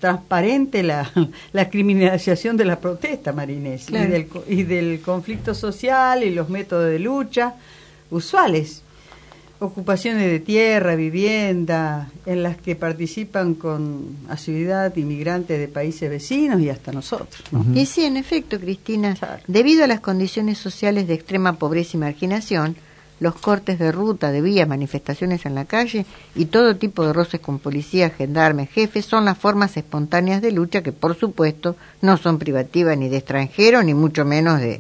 Speaker 1: transparente la, la criminalización de la protesta, Marinés, claro. y, del, y del conflicto social y los métodos de lucha usuales. Ocupaciones de tierra, vivienda, en las que participan con asiduidad inmigrantes de países vecinos y hasta nosotros, ¿no?
Speaker 7: Uh-huh. Y sí, en efecto, Cristina, debido a las condiciones sociales de extrema pobreza y marginación, los cortes de ruta, de vías, manifestaciones en la calle y todo tipo de roces con policías, gendarmes, jefes son las formas espontáneas de lucha que, por supuesto, no son privativas ni de extranjeros, ni mucho menos de...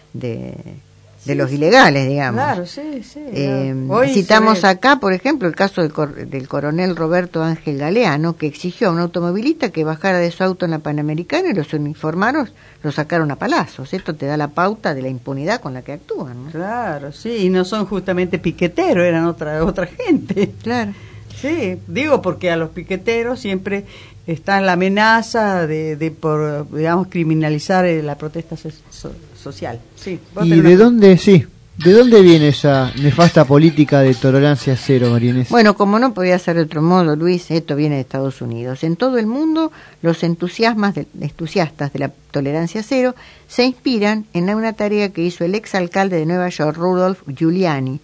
Speaker 7: de de los ilegales, digamos.
Speaker 1: Claro, sí, sí.
Speaker 7: Eh, citamos acá, por ejemplo, el caso del, cor del coronel Roberto Ángel Galeano, que exigió a un automovilista que bajara de su auto en la Panamericana y los uniformados lo sacaron a palazos. Esto te da la pauta de la impunidad con la que actúan, ¿no?
Speaker 1: Claro, sí, y no son justamente piqueteros, eran otra otra gente.
Speaker 7: Claro.
Speaker 1: Sí, digo porque a los piqueteros siempre está la amenaza de, de por, digamos, criminalizar la protesta so social. Sí.
Speaker 2: ¿Y de dónde, sí, de dónde viene esa nefasta política de tolerancia cero, Marinés?
Speaker 7: Bueno, como no podía ser de otro modo, Luis, esto viene de Estados Unidos. En todo el mundo, los entusiasmas de, entusiastas de la tolerancia cero se inspiran en una tarea que hizo el exalcalde de Nueva York, Rudolph Giuliani,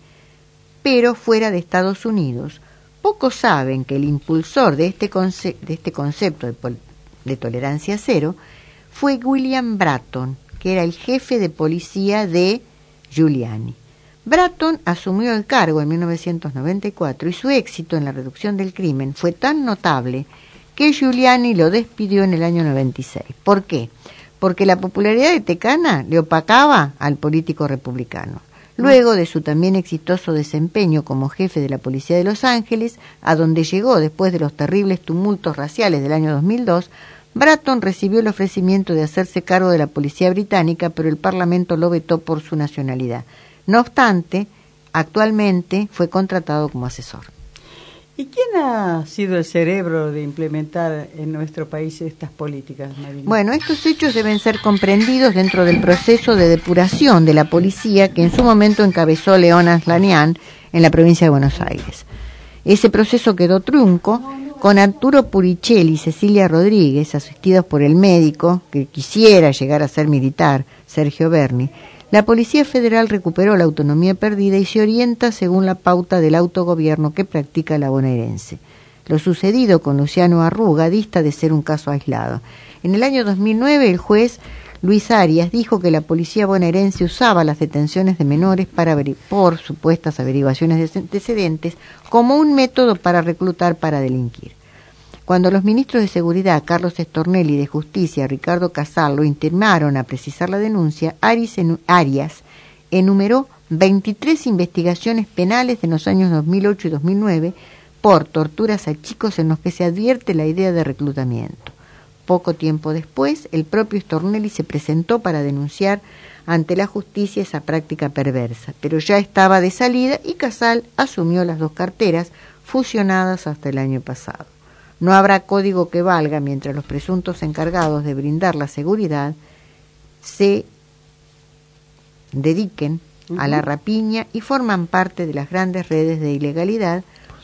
Speaker 7: pero fuera de Estados Unidos. Pocos saben que el impulsor de este, conce de este concepto de, de tolerancia cero fue William Bratton, que era el jefe de policía de Giuliani. Bratton asumió el cargo en mil novecientos noventa y cuatro y su éxito en la reducción del crimen fue tan notable que Giuliani lo despidió en el año noventa y seis. ¿Por qué? Porque la popularidad de Tecana le opacaba al político republicano. Luego de su también exitoso desempeño como jefe de la Policía de Los Ángeles, a donde llegó después de los terribles tumultos raciales del año dos mil dos, Bratton recibió el ofrecimiento de hacerse cargo de la Policía Británica, pero el Parlamento lo vetó por su nacionalidad. No obstante, actualmente fue contratado como asesor.
Speaker 1: ¿Y quién ha sido el cerebro de implementar en nuestro país estas políticas, Marina?
Speaker 7: Bueno, estos hechos deben ser comprendidos dentro del proceso de depuración de la policía que en su momento encabezó León Aslanian en la provincia de Buenos Aires. Ese proceso quedó trunco con Arturo Puricelli y Cecilia Rodríguez, asistidos por el médico que quisiera llegar a ser militar, Sergio Berni. La Policía Federal recuperó la autonomía perdida y se orienta según la pauta del autogobierno que practica la bonaerense. Lo sucedido con Luciano Arruga dista de ser un caso aislado. En el año dos mil nueve, el juez Luis Arias dijo que la policía bonaerense usaba las detenciones de menores para por supuestas averiguaciones de antecedentes como un método para reclutar para delinquir. Cuando los ministros de Seguridad, Carlos Stornelli, y de Justicia, Ricardo Casal, lo intimaron a precisar la denuncia, Arias enumeró veintitrés investigaciones penales en los años dos mil ocho y dos mil nueve por torturas a chicos en los que se advierte la idea de reclutamiento. Poco tiempo después, el propio Stornelli se presentó para denunciar ante la justicia esa práctica perversa, pero ya estaba de salida y Casal asumió las dos carteras, fusionadas hasta el año pasado. No habrá código que valga mientras los presuntos encargados de brindar la seguridad se dediquen uh-huh. a la rapiña y forman parte de las grandes redes de ilegalidad,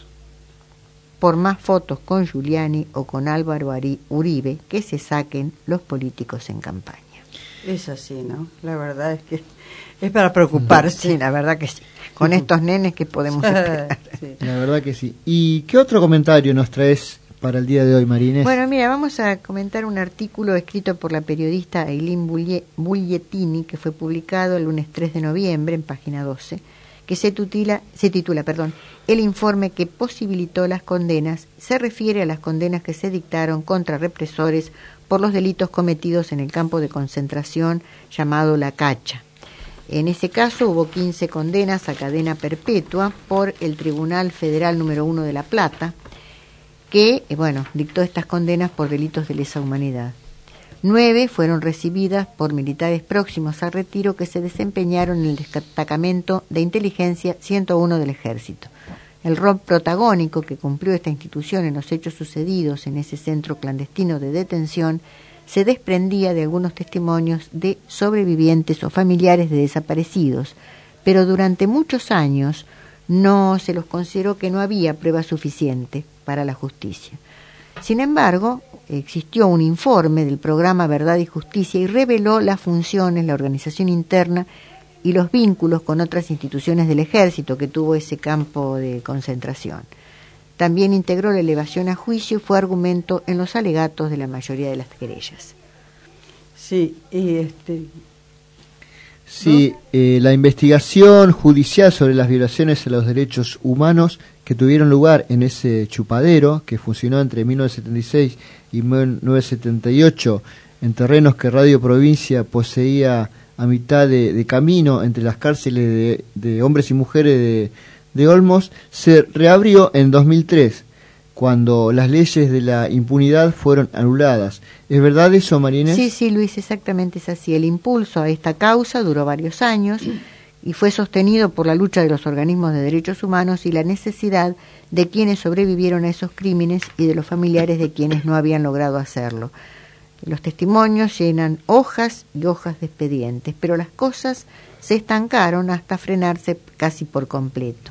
Speaker 7: por más fotos con Giuliani o con Álvaro Uribe que se saquen los políticos en campaña.
Speaker 1: Es así, ¿no? La verdad es que es para preocuparse.
Speaker 7: Sí, la verdad que sí. Con estos nenes que podemos esperar.
Speaker 2: Sí. La verdad que sí. ¿Y qué otro comentario nos traes para el día de hoy, Marínez?
Speaker 7: Bueno, mira, vamos a comentar un artículo escrito por la periodista Eileen Bugliettini, que fue publicado el lunes tres de noviembre en página doce, que se titula, se titula, perdón, el informe que posibilitó las condenas. Se refiere a las condenas que se dictaron contra represores por los delitos cometidos en el campo de concentración llamado La Cacha. En ese caso hubo quince condenas a cadena perpetua por el Tribunal Federal número uno de La Plata, que, bueno, dictó estas condenas por delitos de lesa humanidad. Nueve fueron recibidas por militares próximos al retiro que se desempeñaron en el destacamento de inteligencia ciento uno del Ejército. El rol protagónico que cumplió esta institución en los hechos sucedidos en ese centro clandestino de detención se desprendía de algunos testimonios de sobrevivientes o familiares de desaparecidos, pero durante muchos años no se los consideró que no había prueba suficiente para la justicia. Sin embargo, existió un informe del programa Verdad y Justicia y reveló las funciones, la organización interna y los vínculos con otras instituciones del ejército que tuvo ese campo de concentración. También integró la elevación a juicio y fue argumento en los alegatos de la mayoría de las querellas.
Speaker 1: Sí, y este...
Speaker 2: Sí, ¿no? eh, la investigación judicial sobre las violaciones a los derechos humanos que tuvieron lugar en ese chupadero, que funcionó entre mil novecientos setenta y seis y mil novecientos setenta y ocho, en terrenos que Radio Provincia poseía a mitad de, de camino entre las cárceles de, de hombres y mujeres de, de Olmos, se reabrió en dos mil tres, cuando las leyes de la impunidad fueron anuladas. ¿Es verdad eso, Marínez?
Speaker 7: Sí, sí, Luis, exactamente es así. El impulso a esta causa duró varios años y fue sostenido por la lucha de los organismos de derechos humanos y la necesidad de quienes sobrevivieron a esos crímenes y de los familiares de quienes no habían logrado hacerlo. Los testimonios llenan hojas y hojas de expedientes, pero las cosas se estancaron hasta frenarse casi por completo.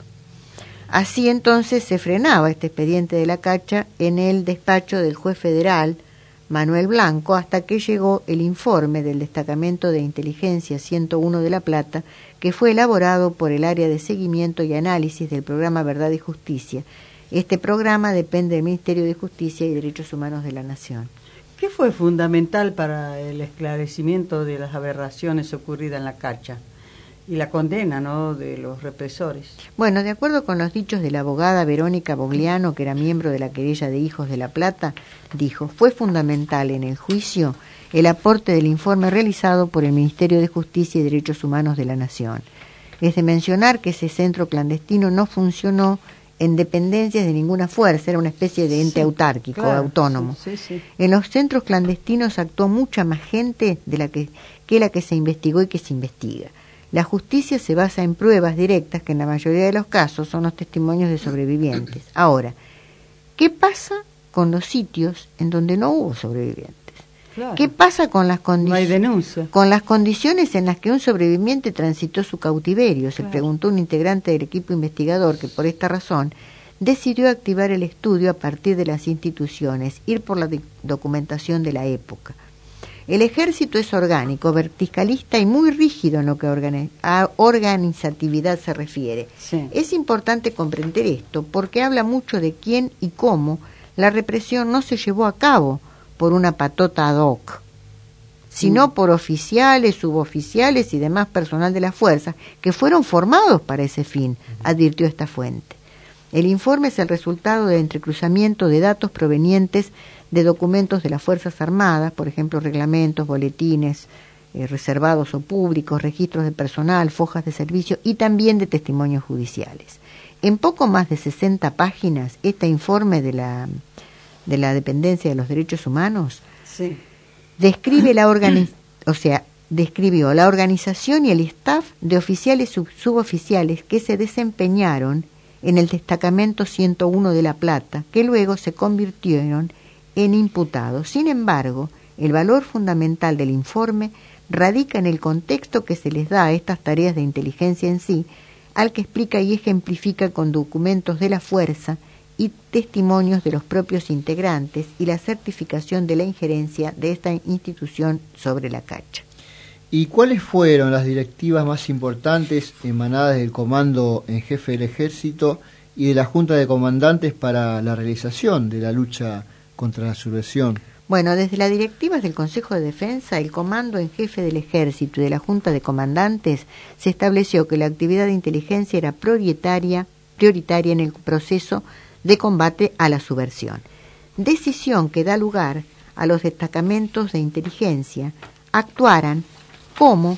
Speaker 7: Así entonces se frenaba este expediente de la Cacha en el despacho del juez federal Manuel Blanco hasta que llegó el informe del Destacamento de Inteligencia ciento uno de La Plata, que fue elaborado por el área de seguimiento y análisis del programa Verdad y Justicia. Este programa depende del Ministerio de Justicia y Derechos Humanos de la Nación.
Speaker 1: ¿Qué fue fundamental para el esclarecimiento de las aberraciones ocurridas en la Cacha y la condena, ¿no?, de los represores?
Speaker 7: Bueno, de acuerdo con los dichos de la abogada Verónica Bogliano, que era miembro de la querella de Hijos de La Plata, dijo: fue fundamental en el juicio el aporte del informe realizado por el Ministerio de Justicia y Derechos Humanos de la Nación. Es de mencionar que ese centro clandestino no funcionó en dependencias de ninguna fuerza, era una especie de ente sí, autárquico, claro, autónomo. Sí, sí, sí. En los centros clandestinos actuó mucha más gente de la que, que la que se investigó y que se investiga. La justicia se basa en pruebas directas, que en la mayoría de los casos son los testimonios de sobrevivientes. Ahora, ¿qué pasa con los sitios en donde no hubo sobrevivientes? Claro. ¿Qué pasa con las condiciones? No hay denuncia. Con las condiciones en las que un sobreviviente transitó su cautiverio, se claro. preguntó un integrante del equipo investigador que por esta razón decidió activar el estudio a partir de las instituciones, ir por la documentación de la época. El ejército es orgánico, verticalista y muy rígido en lo que organi- a organizatividad se refiere. Sí. Es importante comprender esto porque habla mucho de quién y cómo la represión no se llevó a cabo por una patota ad hoc, sino mm. por oficiales, suboficiales y demás personal de las fuerzas que fueron formados para ese fin, advirtió esta fuente. El informe es el resultado del entrecruzamiento de datos provenientes de documentos de las Fuerzas Armadas, por ejemplo, reglamentos, boletines eh, reservados o públicos, registros de personal, fojas de servicio y también de testimonios judiciales. En poco más de sesenta páginas, este informe de la de la Dependencia de los Derechos Humanos sí. describe la organi- o sea, describió la organización y el staff de oficiales y sub- suboficiales que se desempeñaron en el destacamento ciento uno de La Plata, que luego se convirtieron en imputados. Sin embargo, el valor fundamental del informe radica en el contexto que se les da a estas tareas de inteligencia en sí, al que explica y ejemplifica con documentos de la fuerza y testimonios de los propios integrantes y la certificación de la injerencia de esta institución sobre la Cacha.
Speaker 2: ¿Y cuáles fueron las directivas más importantes emanadas del Comando en Jefe del Ejército y de la Junta de Comandantes para la realización de la lucha contra la subversión?
Speaker 7: Bueno, desde las directivas del Consejo de Defensa, el Comando en Jefe del Ejército y de la Junta de Comandantes se estableció que la actividad de inteligencia era prioritaria, prioritaria en el proceso de combate a la subversión. Decisión que da lugar a los destacamentos de inteligencia actuaran como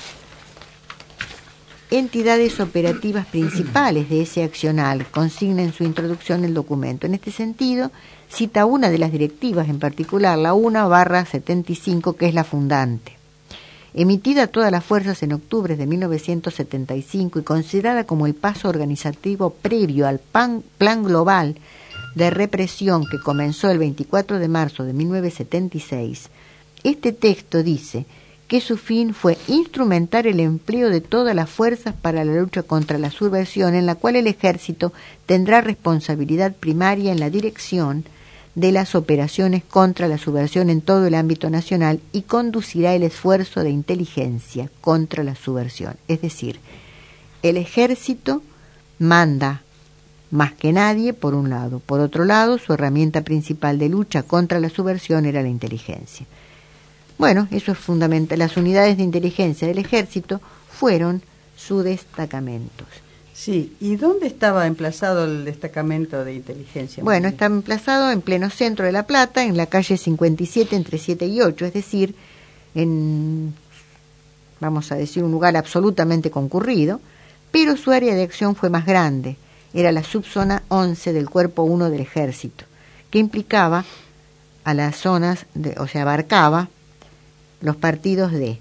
Speaker 7: entidades operativas principales de ese accional, consigna en su introducción el documento. En este sentido, cita una de las directivas, en particular la uno barra setenta y cinco, que es la fundante. Emitida a todas las fuerzas en octubre de mil novecientos setenta y cinco y considerada como el paso organizativo previo al pan, plan global de represión que comenzó el veinticuatro de marzo de mil novecientos setenta y seis, este texto dice que su fin fue instrumentar el empleo de todas las fuerzas para la lucha contra la subversión, en la cual el ejército tendrá responsabilidad primaria en la dirección de las operaciones contra la subversión en todo el ámbito nacional y conducirá el esfuerzo de inteligencia contra la subversión. Es decir, el ejército manda más que nadie, por un lado. Por otro lado, su herramienta principal de lucha contra la subversión era la inteligencia. Bueno, eso es fundamental. Las unidades de inteligencia del ejército fueron sus destacamentos.
Speaker 1: Sí, ¿y dónde estaba emplazado el destacamento de inteligencia?
Speaker 7: Bueno, está emplazado en pleno centro de La Plata, en la calle cincuenta y siete, entre siete y ocho, es decir, en, vamos a decir, un lugar absolutamente concurrido, pero su área de acción fue más grande. Era la subzona once del Cuerpo uno del Ejército, que implicaba a las zonas, de, o sea, abarcaba los partidos de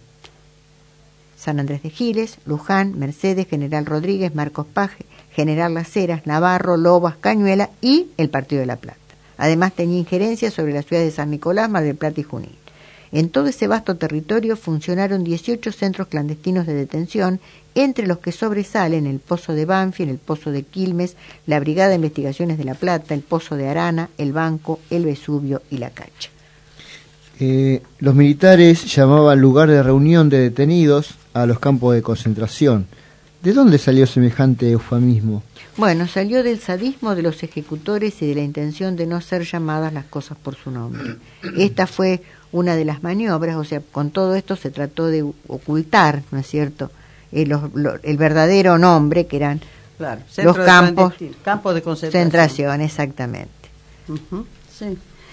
Speaker 7: San Andrés de Giles, Luján, Mercedes, General Rodríguez, Marcos Paz, General Las Heras, Navarro, Lobas, Cañuela y el Partido de La Plata. Además tenía injerencia sobre las ciudades de San Nicolás, Mar del Plata y Junín. En todo ese vasto territorio funcionaron dieciocho centros clandestinos de detención, entre los que sobresalen el Pozo de Banfield, el Pozo de Quilmes, la Brigada de Investigaciones de La Plata, el Pozo de Arana, el Banco, el Vesubio y la Cacha.
Speaker 2: Eh, los militares llamaban lugar de reunión de detenidos a los campos de concentración. ¿De dónde salió semejante eufemismo?
Speaker 7: Bueno, salió del sadismo de los ejecutores y de la intención de no ser llamadas las cosas por su nombre. Esta fue una de las maniobras, o sea, con todo esto se trató de ocultar, ¿no es cierto?, el, los, lo, el verdadero nombre, que eran
Speaker 1: claro,
Speaker 7: los campos
Speaker 1: de, campos de concentración.
Speaker 7: Concentración, exactamente.
Speaker 1: Uh-huh, sí.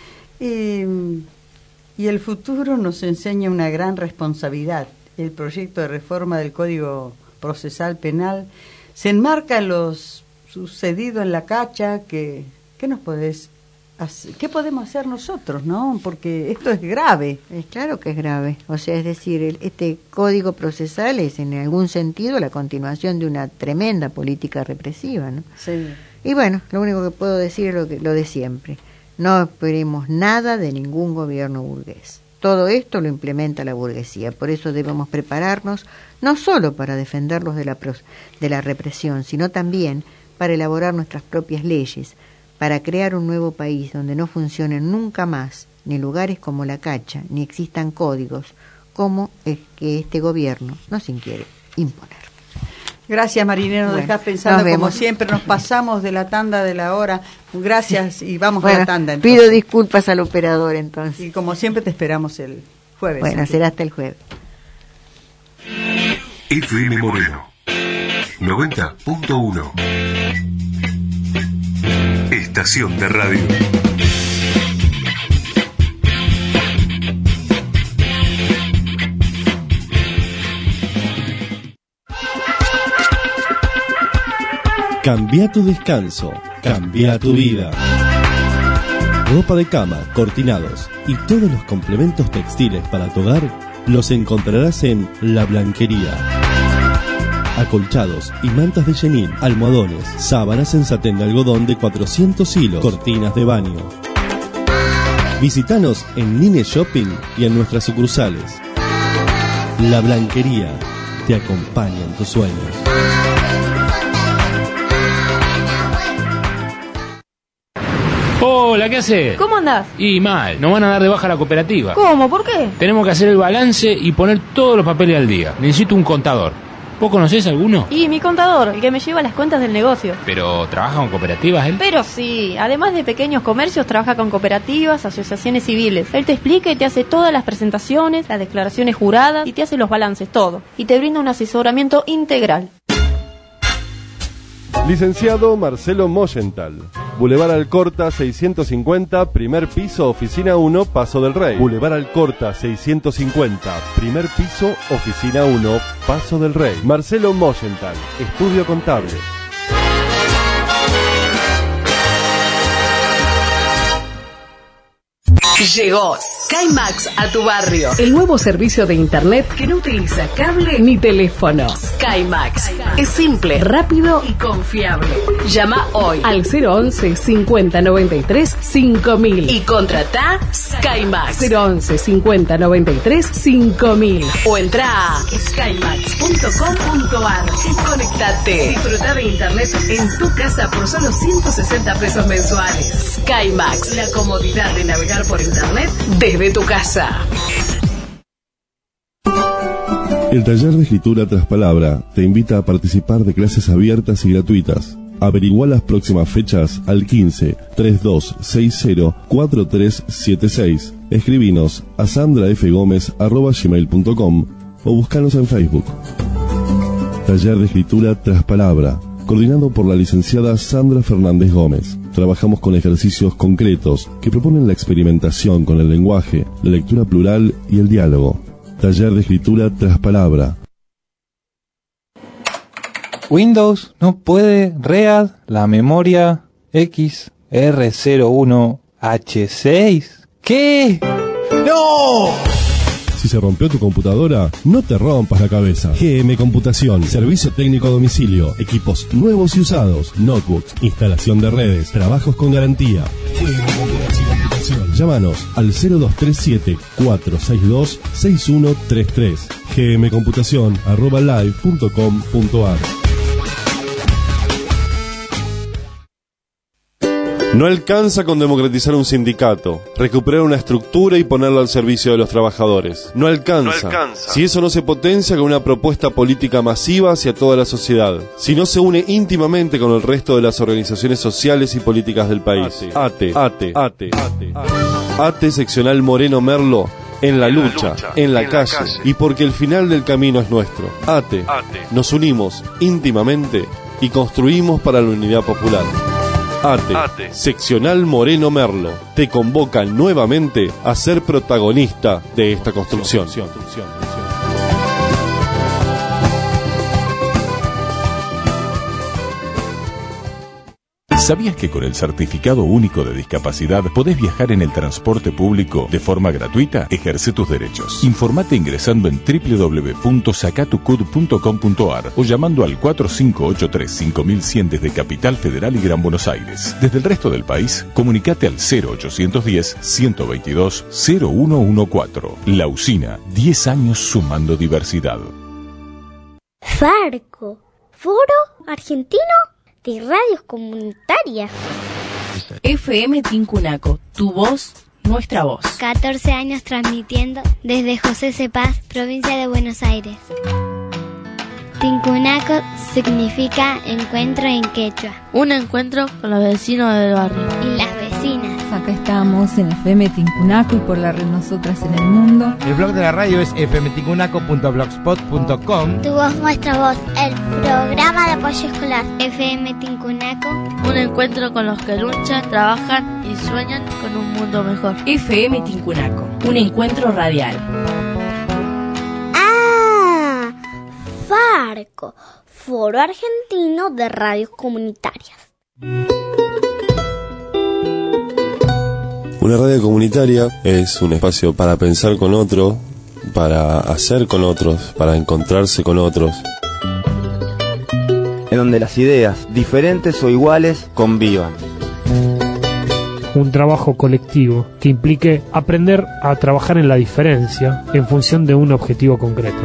Speaker 1: Y, y el futuro nos enseña una gran responsabilidad. El proyecto de reforma del Código Procesal Penal se enmarca en lo sucedido en la Cacha. que ¿Qué nos podés hacer? ¿Qué podemos hacer nosotros, no? Porque esto es grave.
Speaker 7: Es claro que es grave. O sea, es decir, el, este Código Procesal es en algún sentido la continuación de una tremenda política represiva, ¿no?
Speaker 1: Sí.
Speaker 7: Y bueno, lo único que puedo decir es lo, que, lo de siempre. No esperemos nada de ningún gobierno burgués. Todo esto lo implementa la burguesía. Por eso debemos prepararnos no solo para defenderlos de la, de la represión, sino también para elaborar nuestras propias leyes, para crear un nuevo país donde no funcionen nunca más ni lugares como la Cacha, ni existan códigos como el que este gobierno nos quiere imponer.
Speaker 1: Gracias, Marinero, nos
Speaker 7: bueno,
Speaker 1: dejás pensando
Speaker 7: nos
Speaker 1: como siempre, nos pasamos de la tanda de la hora. Gracias y vamos
Speaker 7: bueno,
Speaker 1: a la tanda. Entonces.
Speaker 7: Pido disculpas al operador entonces.
Speaker 1: Y como siempre te esperamos el jueves.
Speaker 7: Bueno,
Speaker 1: aquí.
Speaker 7: será hasta el jueves.
Speaker 15: F M Moreno noventa punto uno. Estación de radio.
Speaker 11: Cambia tu descanso, cambia tu vida. Ropa de cama, cortinados y todos los complementos textiles para tu hogar los encontrarás en La Blanquería. Acolchados y mantas de chenil, almohadones, sábanas en satén de algodón de cuatrocientos hilos, cortinas de baño. Visítanos en Nine Shopping y en nuestras sucursales. La Blanquería te acompaña en tus sueños.
Speaker 20: Hola, ¿qué haces?
Speaker 10: ¿Cómo andás?
Speaker 20: Y mal, nos van a dar de baja la cooperativa.
Speaker 10: ¿Cómo? ¿Por qué?
Speaker 20: Tenemos que hacer el balance y poner todos los papeles al día. Necesito un contador. ¿Vos conocés alguno?
Speaker 10: Y mi contador, el que me lleva las cuentas del negocio.
Speaker 20: ¿Pero trabaja con cooperativas él?
Speaker 10: Pero sí, además de pequeños comercios, trabaja con cooperativas, asociaciones civiles. Él te explica y te hace todas las presentaciones, las declaraciones juradas y te hace los balances, todo. Y te brinda un asesoramiento integral.
Speaker 11: Licenciado Marcelo Moyental. Boulevard Alcorta seiscientos cincuenta, primer piso, oficina uno, Paso del Rey. Boulevard Alcorta seiscientos cincuenta, primer piso, oficina uno, Paso del Rey. Marcelo Moyental, estudio contable.
Speaker 21: Llegó SkyMax a tu barrio. El nuevo servicio de internet que no utiliza cable ni teléfono. SkyMax. SkyMax. Es simple, rápido y confiable. Llama hoy al cero once cincuenta noventa y tres cinco mil y contrata SkyMax. cero once cincuenta noventa y tres cinco mil o entra a skymax punto com punto ar y conectate. Disfruta de internet en tu casa por solo ciento sesenta pesos mensuales. SkyMax, la comodidad de navegar por internet desde tu casa.
Speaker 11: El taller de escritura tras palabra te invita a participar de clases abiertas y gratuitas. Averigua las próximas fechas al quince, treinta y dos sesenta, cuarenta y tres setenta y seis. Escribinos a sandrafgomez arroba gmail punto com o buscanos en Facebook. Taller de escritura tras palabra, coordinado por la licenciada Sandra Fernández Gómez. Trabajamos con ejercicios concretos que proponen la experimentación con el lenguaje, la lectura plural y el diálogo. Taller de escritura tras palabra.
Speaker 13: Windows no puede read la memoria X R cero uno H seis. ¿Qué? ¡No!
Speaker 11: Si se rompió tu computadora, no te rompas la cabeza. G M Computación, servicio técnico a domicilio, equipos nuevos y usados, notebooks, instalación de redes, trabajos con garantía. G M Computación. Llámanos al cero dos tres siete, cuatro seis dos, seis uno tres tres. gmcomputación arroba live punto com punto ar. No alcanza con democratizar un sindicato, recuperar una estructura y ponerlo al servicio de los trabajadores. No alcanza, no alcanza si eso no se potencia con una propuesta política masiva hacia toda la sociedad, si no se une íntimamente con el resto de las organizaciones sociales y políticas del país. ATE, ATE, ATE, ATE, ATE seccional Moreno Merlo, en la lucha, en la calle, y porque el final del camino es nuestro. ATE, nos unimos íntimamente y construimos para la unidad popular. ATE, ATE, seccional Moreno Merlo, te convoca nuevamente a ser protagonista de esta construcción.
Speaker 4: ¿Sabías que con el Certificado Único de Discapacidad podés viajar en el transporte público de forma gratuita? Ejerce tus derechos. Informate ingresando en doble u doble u doble u punto sacatucud punto com punto ar o llamando al cuatro cinco ocho tres cinco mil cien desde Capital Federal y Gran Buenos Aires. Desde el resto del país, comunicate al cero ochocientos diez, ciento veintidós, cero uno catorce. La Usina, diez años sumando diversidad.
Speaker 22: Farco, Foro Argentino de Radios Comunitarias.
Speaker 21: F M Tincunaco, tu voz, nuestra voz.
Speaker 22: catorce años transmitiendo desde José Cepaz, provincia de Buenos Aires. Tincunaco significa encuentro en quechua.
Speaker 10: Un encuentro con los vecinos del barrio.
Speaker 22: Y las vecinas.
Speaker 23: Acá estamos en F M Tincunaco y por la red Nosotras en el Mundo.
Speaker 24: El blog de la radio es f m tincunaco punto blogspot punto com.
Speaker 22: Tu voz, nuestra voz. El programa de apoyo escolar. F M Tincunaco.
Speaker 10: Un encuentro con los que luchan, trabajan y sueñan con un mundo mejor.
Speaker 21: F M Tincunaco. Un encuentro radial.
Speaker 22: Ah, Farco, Foro Argentino de Radios Comunitarias.
Speaker 11: Una radio comunitaria es un espacio para pensar con otro, para hacer con otros, para encontrarse con otros.
Speaker 25: En donde las ideas, diferentes o iguales, convivan.
Speaker 26: Un trabajo colectivo que implique aprender a trabajar en la diferencia en función de un objetivo concreto.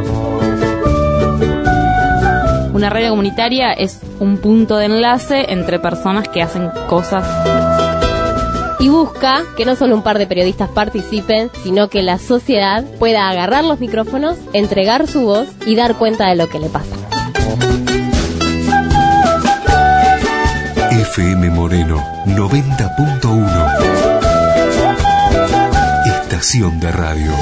Speaker 10: Una radio comunitaria es un punto de enlace entre personas que hacen cosas.
Speaker 27: Y busca que no solo un par de periodistas participen, sino que la sociedad pueda agarrar los micrófonos, entregar su voz y dar cuenta de lo que le pasa.
Speaker 15: F M Moreno noventa punto uno. Estación de radio.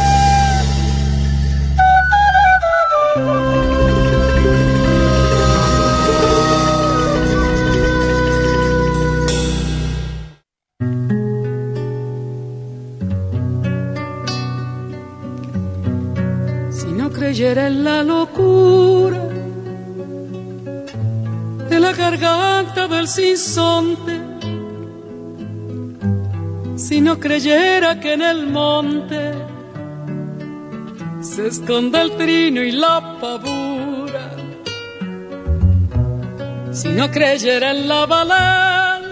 Speaker 28: Creyera en la locura de la garganta del sinsonte, si no creyera que en el monte se esconde el trino y la pavura, si no creyera en la balanza.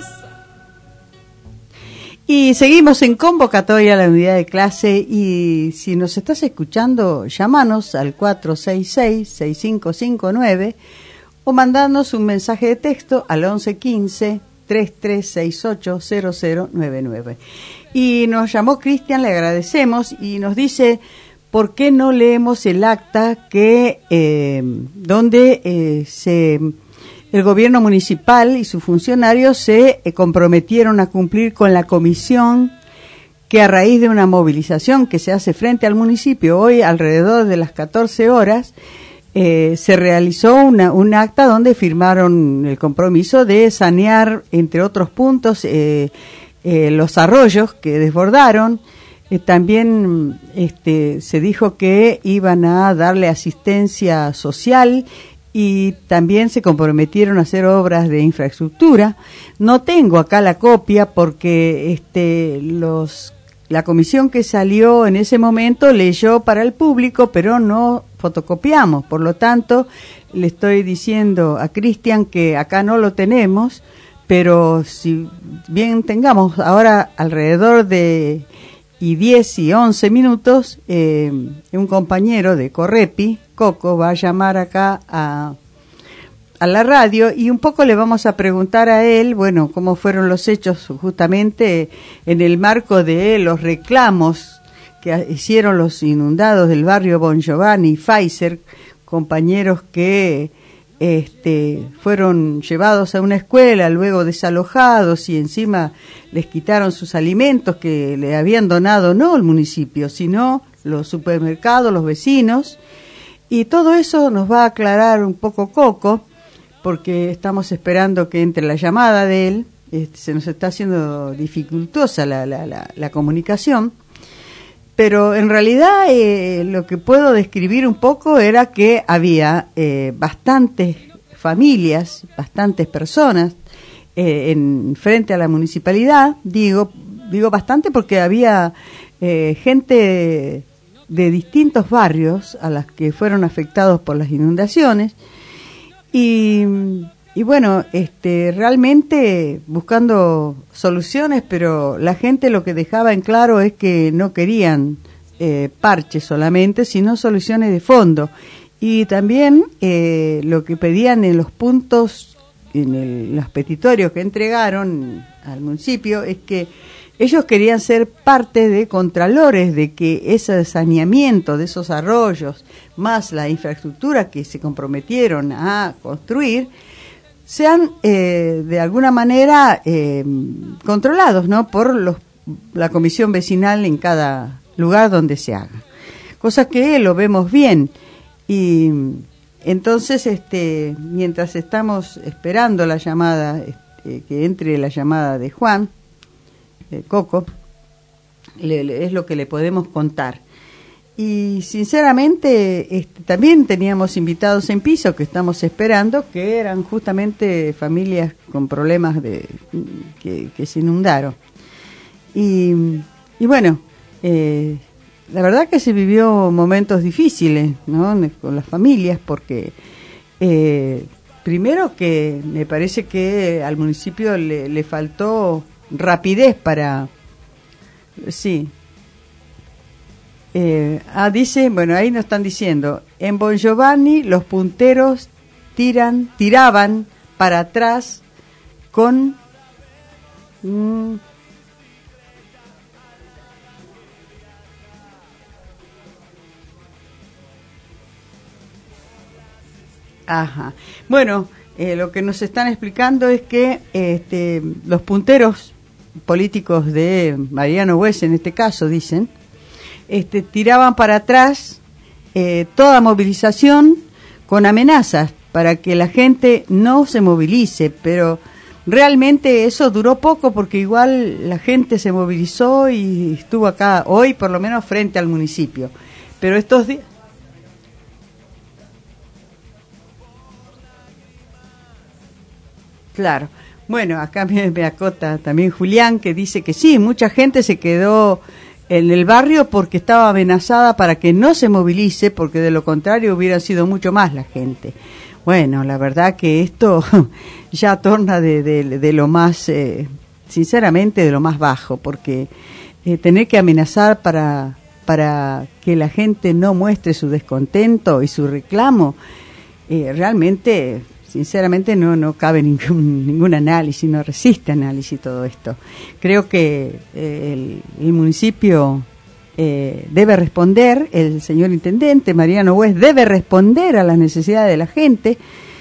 Speaker 1: Y seguimos en convocatoria a la unidad de clase, y si nos estás escuchando, llámanos al cuatro seis seis, seis cinco cinco nueve o mandanos un mensaje de texto al once quince, treinta y tres sesenta y ocho cero cero nueve nueve. Y nos llamó Cristian, le agradecemos, y nos dice, ¿por qué no leemos el acta que eh, donde eh, se... el gobierno municipal y sus funcionarios se eh, comprometieron a cumplir con la comisión que, a raíz de una movilización que se hace frente al municipio hoy alrededor de las catorce horas, eh, se realizó una, un acta donde firmaron el compromiso de sanear, entre otros puntos, eh, eh, los arroyos que desbordaron. Eh, también este, se dijo que iban a darle asistencia social, y también se comprometieron a hacer obras de infraestructura. No tengo acá la copia porque este los la comisión que salió en ese momento leyó para el público, pero no fotocopiamos. Por lo tanto, le estoy diciendo a Cristian que acá no lo tenemos, pero si bien tengamos ahora alrededor de y diez y once minutos, eh, un compañero de Correpi, Coco, va a llamar acá a, a la radio, y un poco le vamos a preguntar a él, bueno, cómo fueron los hechos justamente en el marco de los reclamos que hicieron los inundados del barrio Bon Giovanni y Pfizer, compañeros que este, fueron llevados a una escuela, luego desalojados, y encima les quitaron sus alimentos que le habían donado no el municipio, sino los supermercados, los vecinos. Y todo eso nos va a aclarar un poco Coco, porque estamos esperando que entre la llamada de él. Este, se nos está haciendo dificultosa la, la, la, la comunicación. Pero en realidad eh, lo que puedo describir un poco era que había eh, bastantes familias, bastantes personas eh, en frente a la municipalidad. Digo, digo bastante porque había eh, gente de distintos barrios a las que fueron afectados por las inundaciones, y, y bueno, este, realmente buscando soluciones, pero la gente lo que dejaba en claro es que no querían eh, parches solamente, sino soluciones de fondo. Y también eh, lo que pedían en los puntos, en el, los petitorios que entregaron al municipio, es que ellos querían ser parte de contralores de que ese saneamiento de esos arroyos, más la infraestructura que se comprometieron a construir, sean eh, de alguna manera eh, controlados, ¿no?, por los, la comisión vecinal en cada lugar donde se haga. Cosa que lo vemos bien. Y entonces, este, mientras estamos esperando la llamada, este, que entre la llamada de Juan, de Coco, le, le, es lo que le podemos contar. Y sinceramente este, también teníamos invitados en piso que estamos esperando, que eran justamente familias con problemas de que, que se inundaron. Y, y bueno, eh, la verdad que se vivió momentos difíciles, ¿no?, con las familias, porque eh, primero que me parece que al municipio le, le faltó rapidez para... Sí. Eh, ah, dice, bueno, ahí nos están diciendo, en Bon Giovanni los punteros tiran, tiraban para atrás con... Mm, ajá. Bueno, eh, lo que nos están explicando es que este, los punteros políticos de Mariano Bues, en este caso, dicen, este, tiraban para atrás eh, toda movilización con amenazas para que la gente no se movilice, pero realmente eso duró poco porque igual la gente se movilizó y estuvo acá hoy, por lo menos frente al municipio. Pero estos días... Claro. Bueno, acá me, me acota también Julián, que dice que sí, mucha gente se quedó en el barrio porque estaba amenazada para que no se movilice, porque de lo contrario hubiera sido mucho más la gente. Bueno, la verdad que esto ya torna de, de, de lo más, eh, sinceramente, de lo más bajo, porque eh, tener que amenazar para, para que la gente no muestre su descontento y su reclamo, eh, realmente, sinceramente, no, no cabe ningún, ningún análisis, no resiste análisis todo esto. Creo que eh, el, el municipio eh, debe responder, el señor intendente Mariano West debe responder a las necesidades de la gente,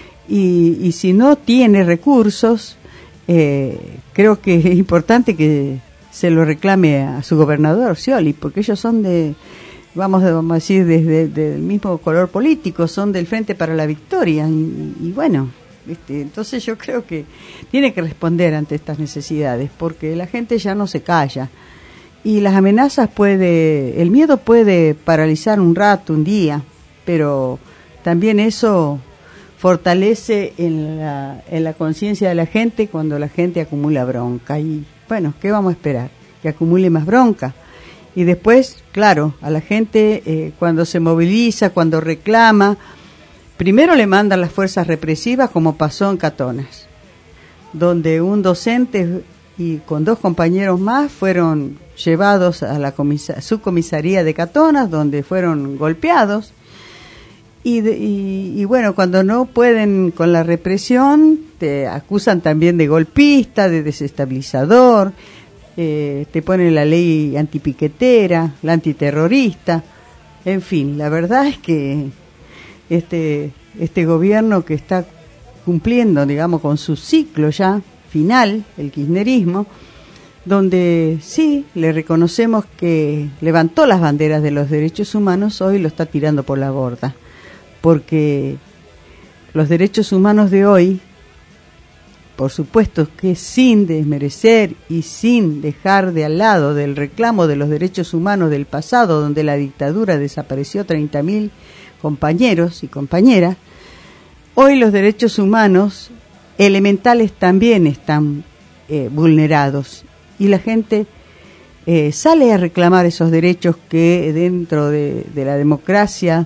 Speaker 1: y, y si no tiene recursos, eh, creo que es importante que se lo reclame a su gobernador Scioli, porque ellos son de, vamos, vamos a decir, desde del mismo color político, son del Frente para la Victoria, y, y bueno, este, entonces yo creo que tiene que responder ante estas necesidades, porque la gente ya no se calla. Y las amenazas puede, el miedo puede paralizar un rato, un día, pero también eso fortalece en la, en la conciencia de la gente cuando la gente acumula bronca. Y bueno, ¿qué vamos a esperar? Que acumule más bronca. Y después, claro, a la gente eh, cuando se moviliza, cuando reclama, primero le mandan las fuerzas represivas, como pasó en Catonas, donde un docente y con dos compañeros más fueron llevados a la comisa- subcomisaría de Catonas, donde fueron golpeados, y, de, y, y bueno, cuando no pueden con la represión, te acusan también de golpista, de desestabilizador, eh, te ponen la ley antipiquetera, la antiterrorista, en fin, la verdad es que este, este gobierno que está cumpliendo, digamos, con su ciclo ya final, el kirchnerismo, donde sí, le reconocemos que levantó las banderas de los derechos humanos, hoy lo está tirando por la borda, porque los derechos humanos de hoy, por supuesto que sin desmerecer y sin dejar de al lado del reclamo de los derechos humanos del pasado, donde la dictadura desapareció treinta mil compañeros y compañeras, hoy los derechos humanos elementales también están eh, vulnerados, y la gente eh, sale a reclamar esos derechos que dentro de, de la democracia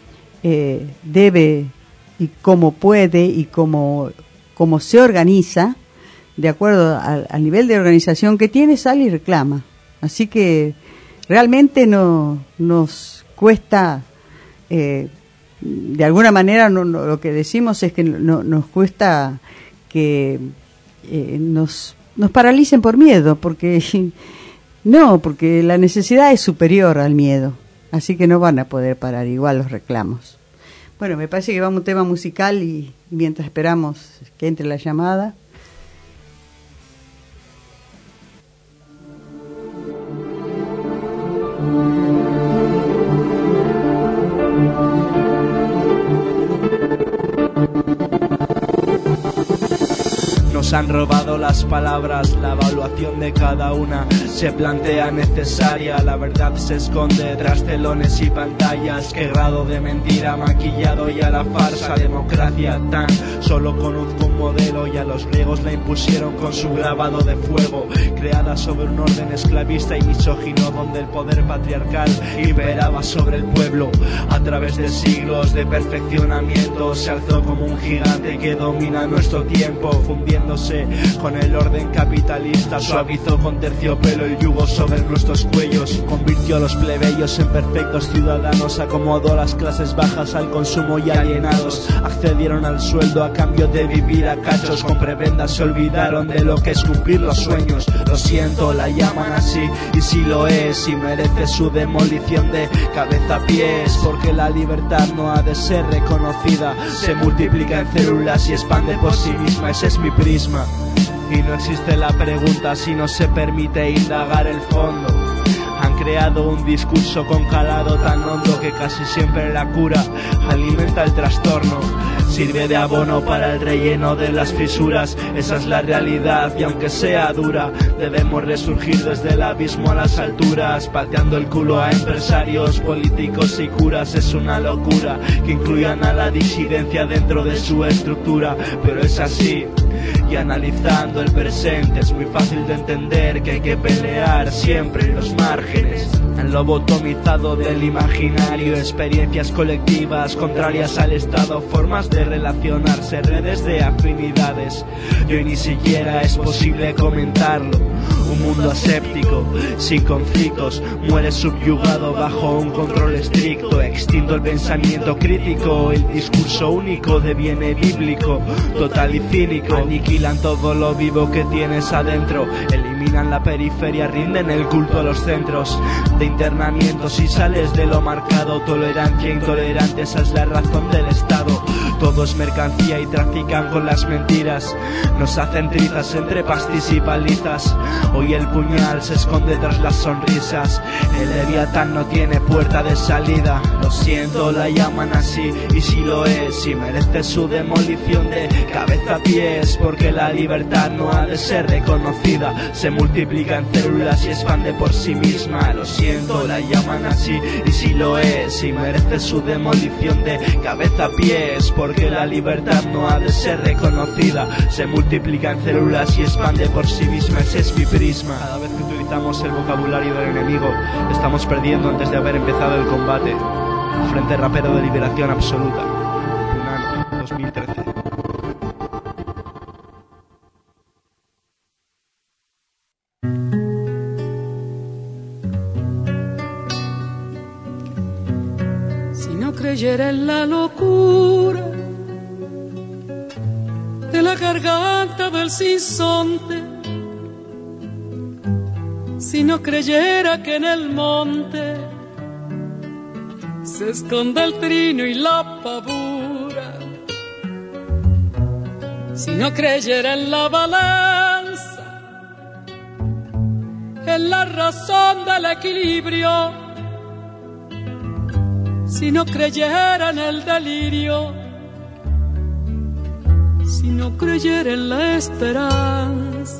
Speaker 1: eh, debe, y como puede y como, como se organiza, de acuerdo al, al nivel de organización que tiene, sale y reclama. Así que realmente no nos cuesta, eh, de alguna manera no, no, lo que decimos es que no, nos cuesta que eh, nos nos paralicen por miedo, porque no, porque la necesidad es superior al miedo, así que no van a poder parar igual los reclamos. Bueno, me parece que vamos a un tema musical y mientras esperamos que entre la llamada.
Speaker 3: Nos han robado las palabras, la evaluación de cada una se plantea necesaria. La verdad se esconde tras telones y pantallas. Qué grado de mentira maquillado y a la farsa democracia tan solo conozco un modelo y a los griegos la impusieron con su grabado de fuego, creada sobre un orden esclavista y misógino donde el poder patriarcal imperaba sobre el pueblo. A través de siglos de perfeccionamiento se alzó como un gigante que domina nuestro tiempo, fundiendo con el orden capitalista, suavizó con terciopelo el yugo sobre nuestros cuellos, convirtió a los plebeyos en perfectos ciudadanos, acomodó a las clases bajas al consumo y alienados accedieron al sueldo a cambio de vivir a cachos, con prebendas se olvidaron de lo que es cumplir los sueños. Lo siento, la llaman así y si lo es y merece su demolición de cabeza a pies, porque la libertad no ha de ser reconocida, se multiplica en células y expande por sí misma, ese es mi prisma. Y no existe la pregunta si no se permite indagar el fondo. Han creado un discurso con calado tan hondo que casi siempre la cura alimenta el trastorno. Sirve de abono para el relleno de las fisuras, esa es la realidad y aunque sea dura, debemos resurgir desde el abismo a las alturas, pateando el culo a empresarios, políticos y curas. Es una locura que incluyan a la disidencia dentro de su estructura, pero es así. Y analizando el presente es muy fácil de entender que hay que pelear siempre en los márgenes. El lobotomizado del imaginario, experiencias colectivas contrarias al Estado, formas de de relacionarse, redes de afinidades. Y hoy ni siquiera es posible comentarlo. Un mundo aséptico, sin conflictos, muere subyugado bajo un control estricto. Extinto el pensamiento crítico, el discurso único deviene bíblico, total y cínico. Aniquilan todo lo vivo que tienes adentro, eliminan la periferia, rinden el culto a los centros de internamiento. Si sales de lo marcado, tolerancia intolerante, esa es la razón del Estado. Todo es mercancía y trafican con las mentiras, nos hacen trizas entre pastis y palizas. Hoy el puñal se esconde tras las sonrisas, el Leviatán no tiene puerta de salida. Lo siento, la llaman así, y si lo es, y merece su demolición de cabeza a pies, porque la libertad no ha de ser reconocida, se multiplica en células y expande por sí misma. Lo siento, la llaman así, y si lo es, y merece su demolición de cabeza a pies, porque la libertad no ha de ser reconocida, se multiplica en células y expande por sí misma. Ese es mi prisma. Cada vez que utilizamos el vocabulario del enemigo, estamos perdiendo antes de haber empezado el combate. Frente Rapero de Liberación Absoluta, Punano, dos mil trece.
Speaker 28: Si no creyera en la locura de la garganta del sinsonte, si no creyera que en el monte se esconde el trino y la pavura, si no creyera en la balanza, en la razón del equilibrio, si no creyera en el delirio, si no creyera en la esperanza,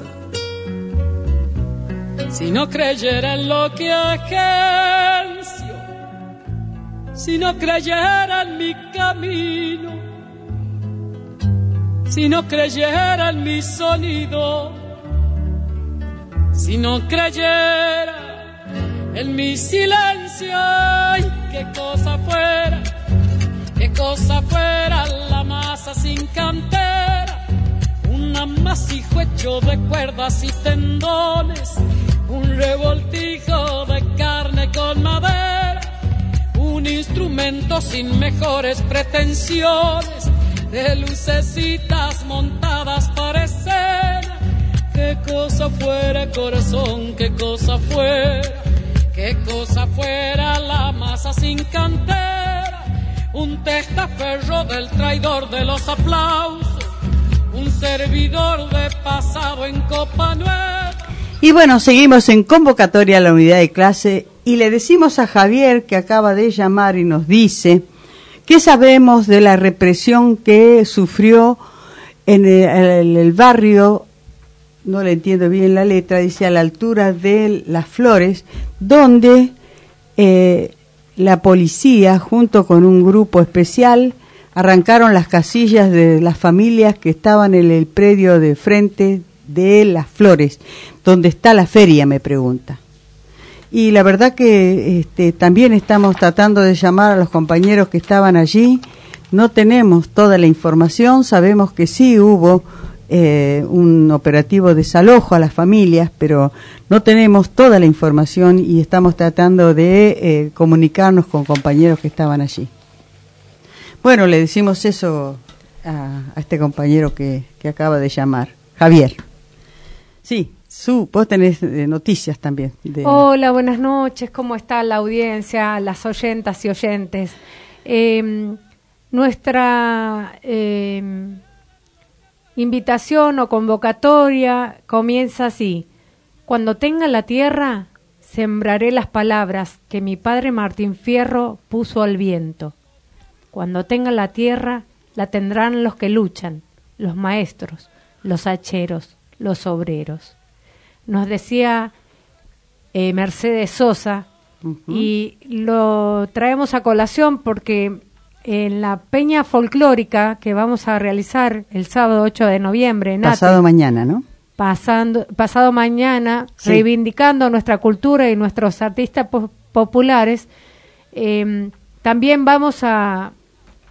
Speaker 28: si no creyera en lo que agencio, si no creyera en mi camino, si no creyera en mi sonido, si no creyera en mi silencio, ay, qué cosa fuera, qué cosa fuera la masa sin cantera, un amasijo hecho de cuerdas y tendones, un revoltijo de carne con madera, un instrumento sin mejores pretensiones, de lucecitas montadas para escena. Qué cosa fuera, corazón, qué cosa fuera, qué cosa fuera la masa sin cantera, un testaferro del traidor de los aplausos, un servidor de pasado en copa nueva.
Speaker 1: Y bueno, seguimos en convocatoria a la unidad de clase y le decimos a Javier, que acaba de llamar y nos dice, ¿qué sabemos de la represión que sufrió en el, el, el barrio, no le entiendo bien la letra, dice a la altura de Las Flores, donde eh, la policía junto con un grupo especial arrancaron las casillas de las familias que estaban en el predio de frente de Las Flores, donde está la feria, me pregunta. Y la verdad que este, también estamos tratando de llamar a los compañeros que estaban allí. No tenemos toda la información, sabemos que sí hubo eh, un operativo de desalojo a las familias, pero no tenemos toda la información y estamos tratando de eh, comunicarnos con compañeros que estaban allí. Bueno, le decimos eso a, a este compañero que, que acaba de llamar, Javier. Sí, Su, vos tenés eh, noticias también. De...
Speaker 5: Hola, buenas noches, ¿cómo está la audiencia, las oyentas y oyentes? Eh, nuestra eh, invitación o convocatoria comienza así. Cuando tenga la tierra, sembraré las palabras que mi padre Martín Fierro puso al viento. Cuando tenga la tierra, la tendrán los que luchan, los maestros, los hacheros, los obreros. Nos decía eh, Mercedes Sosa, uh-huh. y lo traemos a colación porque en la peña folclórica que vamos a realizar el sábado ocho de noviembre en
Speaker 1: pasado Ate, mañana, ¿no?
Speaker 5: Pasando, pasado mañana, sí. Reivindicando nuestra cultura y nuestros artistas po- populares, eh, también vamos a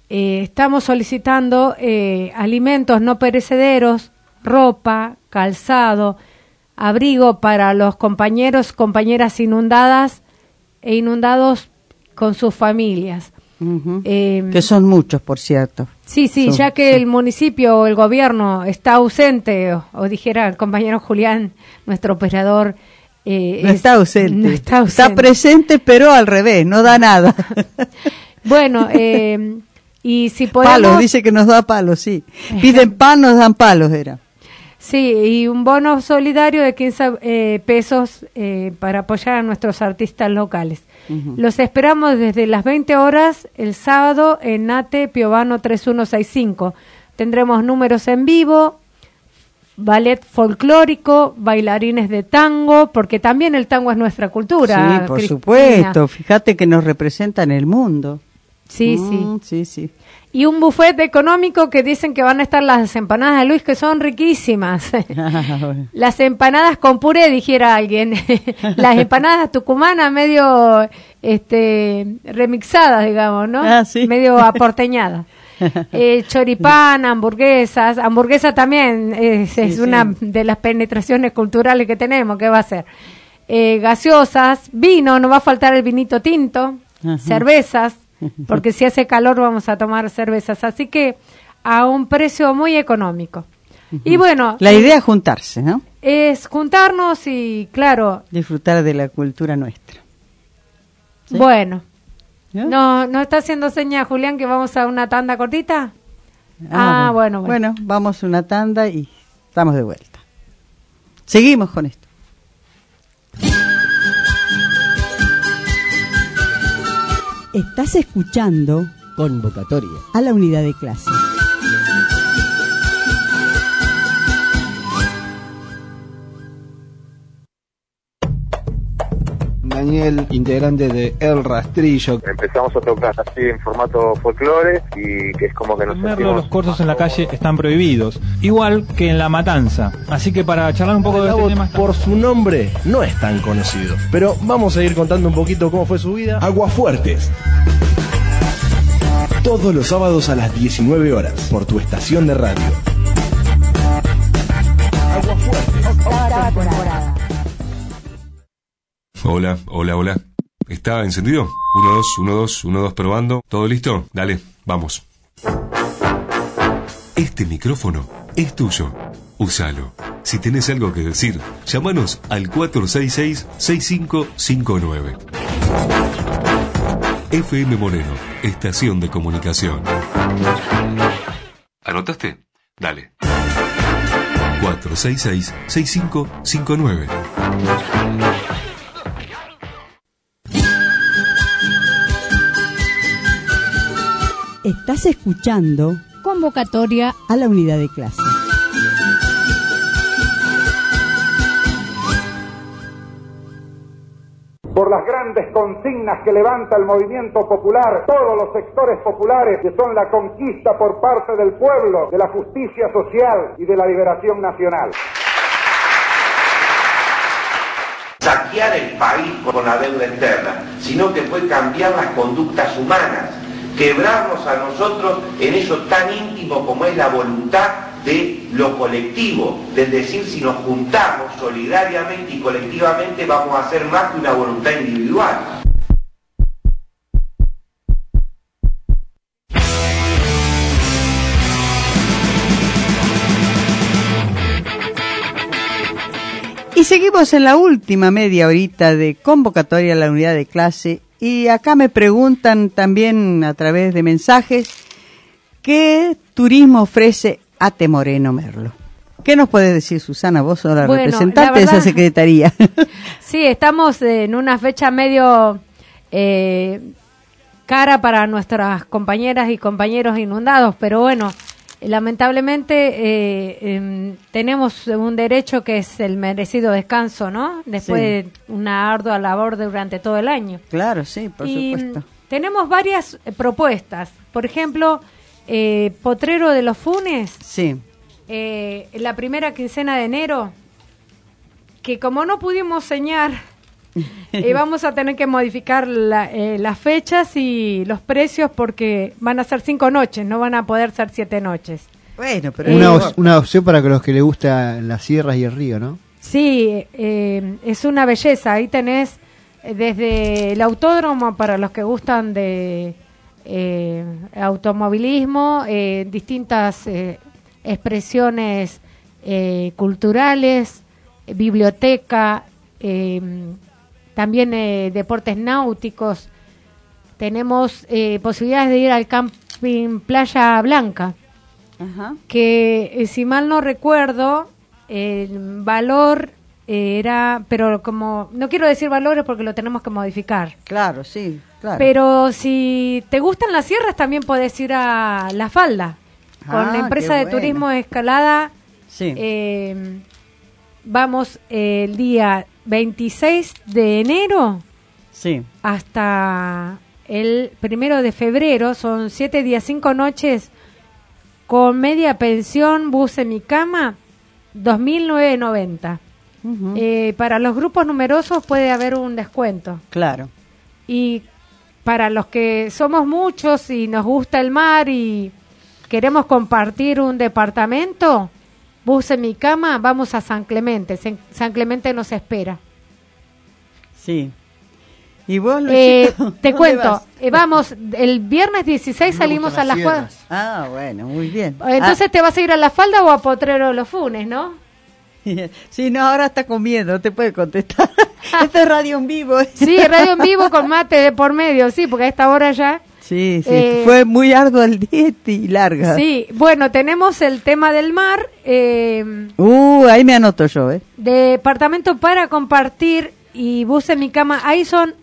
Speaker 5: eh, estamos solicitando eh, alimentos no perecederos, ropa, calzado, abrigo para los compañeros, compañeras inundadas e inundados con sus familias.
Speaker 1: Uh-huh.
Speaker 5: Eh,
Speaker 1: que son muchos, por cierto.
Speaker 5: Sí, sí,
Speaker 1: son,
Speaker 5: ya que
Speaker 1: son.
Speaker 5: el municipio o el gobierno está ausente, o, o dijera el compañero Julián, nuestro operador, eh,
Speaker 1: no,
Speaker 5: es,
Speaker 1: está ausente.
Speaker 5: no está ausente.
Speaker 1: Está presente, pero al revés, no da nada.
Speaker 5: Bueno, eh, y si podemos...
Speaker 1: Palos, dice que nos da palos, sí. Piden pan, nos dan palos, era.
Speaker 5: Sí, y un bono solidario de quince eh, pesos eh, para apoyar a nuestros artistas locales. Uh-huh. Los esperamos desde las veinte horas el sábado en Nate Piovano tres uno seis cinco. Tendremos números en vivo, ballet folclórico, bailarines de tango, porque también el tango es nuestra cultura.
Speaker 1: Sí, por
Speaker 5: Cristina.
Speaker 1: supuesto. Fíjate que nos representa en el mundo.
Speaker 5: Sí,
Speaker 1: mm,
Speaker 5: sí.
Speaker 1: sí, sí.
Speaker 5: Y un buffet económico que dicen que van a estar las empanadas de Luis, que son riquísimas. Ah, bueno. Las empanadas con puré, dijera alguien. Las empanadas tucumanas medio este remixadas, digamos, ¿no?
Speaker 1: Ah, sí.
Speaker 5: Medio aporteñadas. Eh, choripán, hamburguesas. Hamburguesa también es, es sí, una sí. de las penetraciones culturales que tenemos. ¿Qué va a ser? Eh, gaseosas, vino, no va a faltar el vinito tinto, ajá. Cervezas. Porque si hace calor vamos a tomar cervezas, así que a un precio muy económico. Uh-huh. Y bueno,
Speaker 1: la idea es juntarse, ¿no?
Speaker 5: Es juntarnos y, claro,
Speaker 1: disfrutar de la cultura nuestra.
Speaker 5: ¿Sí? Bueno, ¿no? no, ¿no está haciendo seña Julián que vamos a una tanda cortita? Ah,
Speaker 1: ah bueno, bueno. Bueno, vamos a una tanda y estamos de vuelta. Seguimos con esto. Estás escuchando
Speaker 6: Convocatoria
Speaker 1: a la unidad de clase.
Speaker 8: Daniel, integrante de El Rastrillo.
Speaker 9: Empezamos a tocar así en formato folclore y que es como que nos
Speaker 13: Merlo,
Speaker 9: sentimos...
Speaker 13: los corsos en la calle están prohibidos, igual que en La Matanza. Así que para charlar un poco de este tema...
Speaker 8: Por su nombre no es tan conocido, pero vamos a ir contando un poquito cómo fue su vida.
Speaker 11: Aguafuertes. Todos los sábados a las diecinueve horas por tu estación de radio. Aguafuertes.
Speaker 22: Octava temporada.
Speaker 15: Hola, hola, hola. ¿Está encendido? Uno, dos, uno, dos, uno, dos, probando. ¿Todo listo? Dale, vamos. Este micrófono es tuyo. Úsalo. Si tenés algo que decir, llámanos al cuatro seis seis, seis cinco cinco nueve. F M Moreno, estación de comunicación. ¿Anotaste? Dale. cuatro seis seis, seis cinco cinco nueve.
Speaker 1: Estás escuchando
Speaker 21: Convocatoria
Speaker 1: a la unidad de clase.
Speaker 12: Por las grandes consignas que levanta el movimiento popular, todos los sectores populares, que son la conquista por parte del pueblo, de la justicia social y de la liberación nacional.
Speaker 14: Saquear el país con la deuda externa, sino que fue cambiar las conductas humanas, quebrarnos a nosotros en eso tan íntimo como es la voluntad de lo colectivo, del decir si nos juntamos solidariamente y colectivamente vamos a hacer más que una voluntad individual.
Speaker 1: Y seguimos en la última media horita de convocatoria a la unidad de clase. Y acá me preguntan también a través de mensajes qué turismo ofrece Ate Moreno Merlo. ¿Qué nos puedes decir, Susana? Vos sos la bueno, representante la verdad, de esa secretaría.
Speaker 5: Sí, estamos en una fecha medio eh, cara para nuestras compañeras y compañeros inundados, pero bueno, lamentablemente eh, eh, tenemos un derecho que es el merecido descanso, ¿no? Después sí. de una ardua labor durante todo el año.
Speaker 1: Claro, sí, por
Speaker 5: y
Speaker 1: supuesto.
Speaker 5: Tenemos varias eh, propuestas. Por ejemplo, eh, Potrero de los Funes.
Speaker 1: Sí.
Speaker 5: Eh, la primera quincena de enero, que como no pudimos señar eh, vamos a tener que modificar la, eh, las fechas y los precios porque van a ser cinco noches, no van a poder ser siete noches.
Speaker 1: Bueno, pero
Speaker 2: una,
Speaker 5: eh,
Speaker 2: op- una opción para que los que les gusta las sierras y el río, ¿no?
Speaker 5: Sí, eh, es una belleza. Ahí tenés eh, desde el autódromo para los que gustan de eh, automovilismo, eh, distintas eh, expresiones eh, culturales, eh, biblioteca, eh, también eh, deportes náuticos. Tenemos eh, posibilidades de ir al camping Playa Blanca,
Speaker 1: Ajá.
Speaker 5: que eh, si mal no recuerdo, el valor eh, era, pero como, no quiero decir valores porque lo tenemos que modificar.
Speaker 1: Claro, sí, claro.
Speaker 5: Pero si te gustan las sierras, también podés ir a La Falda, con
Speaker 1: Ah,
Speaker 5: la empresa
Speaker 1: qué
Speaker 5: de
Speaker 1: bueno.
Speaker 5: turismo de Escalada.
Speaker 1: Sí.
Speaker 5: Eh, vamos el día veintiséis de enero
Speaker 1: Sí.
Speaker 5: hasta el primero de febrero, son siete días, cinco noches, con media pensión, bus en mi cama, dos mil novecientos noventa.
Speaker 1: Ujú.
Speaker 5: Eh, para los grupos numerosos puede haber un descuento.
Speaker 1: Claro.
Speaker 5: Y para los que somos muchos y nos gusta el mar y queremos compartir un departamento, bus en mi cama, vamos a San Clemente. San San Clemente nos espera.
Speaker 1: Sí. ¿Y vos,
Speaker 5: Eh,
Speaker 1: Luisito?
Speaker 5: te
Speaker 1: ¿Dónde
Speaker 5: cuento,
Speaker 1: vas?
Speaker 5: eh, vamos, el viernes dieciséis salimos a las cuatro.
Speaker 1: Ah, bueno, muy bien.
Speaker 5: Entonces, ¿te vas a ir a La Falda o a Potrero de los Funes, no?
Speaker 1: Ah, sí, no, ahora está comiendo, no te puede contestar. Esto es radio en vivo.
Speaker 5: Sí, radio en vivo con mate de por medio, sí, porque a esta hora ya.
Speaker 1: Sí, sí,
Speaker 5: Eh,
Speaker 1: fue muy arduo el día y larga.
Speaker 5: Sí, bueno, tenemos el tema del mar, eh,
Speaker 1: Uh, ahí me anoto yo, ¿eh?
Speaker 5: departamento para compartir y bus en mi cama. Ahí son